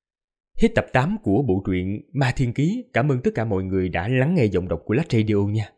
Hết tập 8 của bộ truyện Ma Thiên Ký. Cảm ơn tất cả mọi người đã lắng nghe giọng đọc của Lách Radio nha.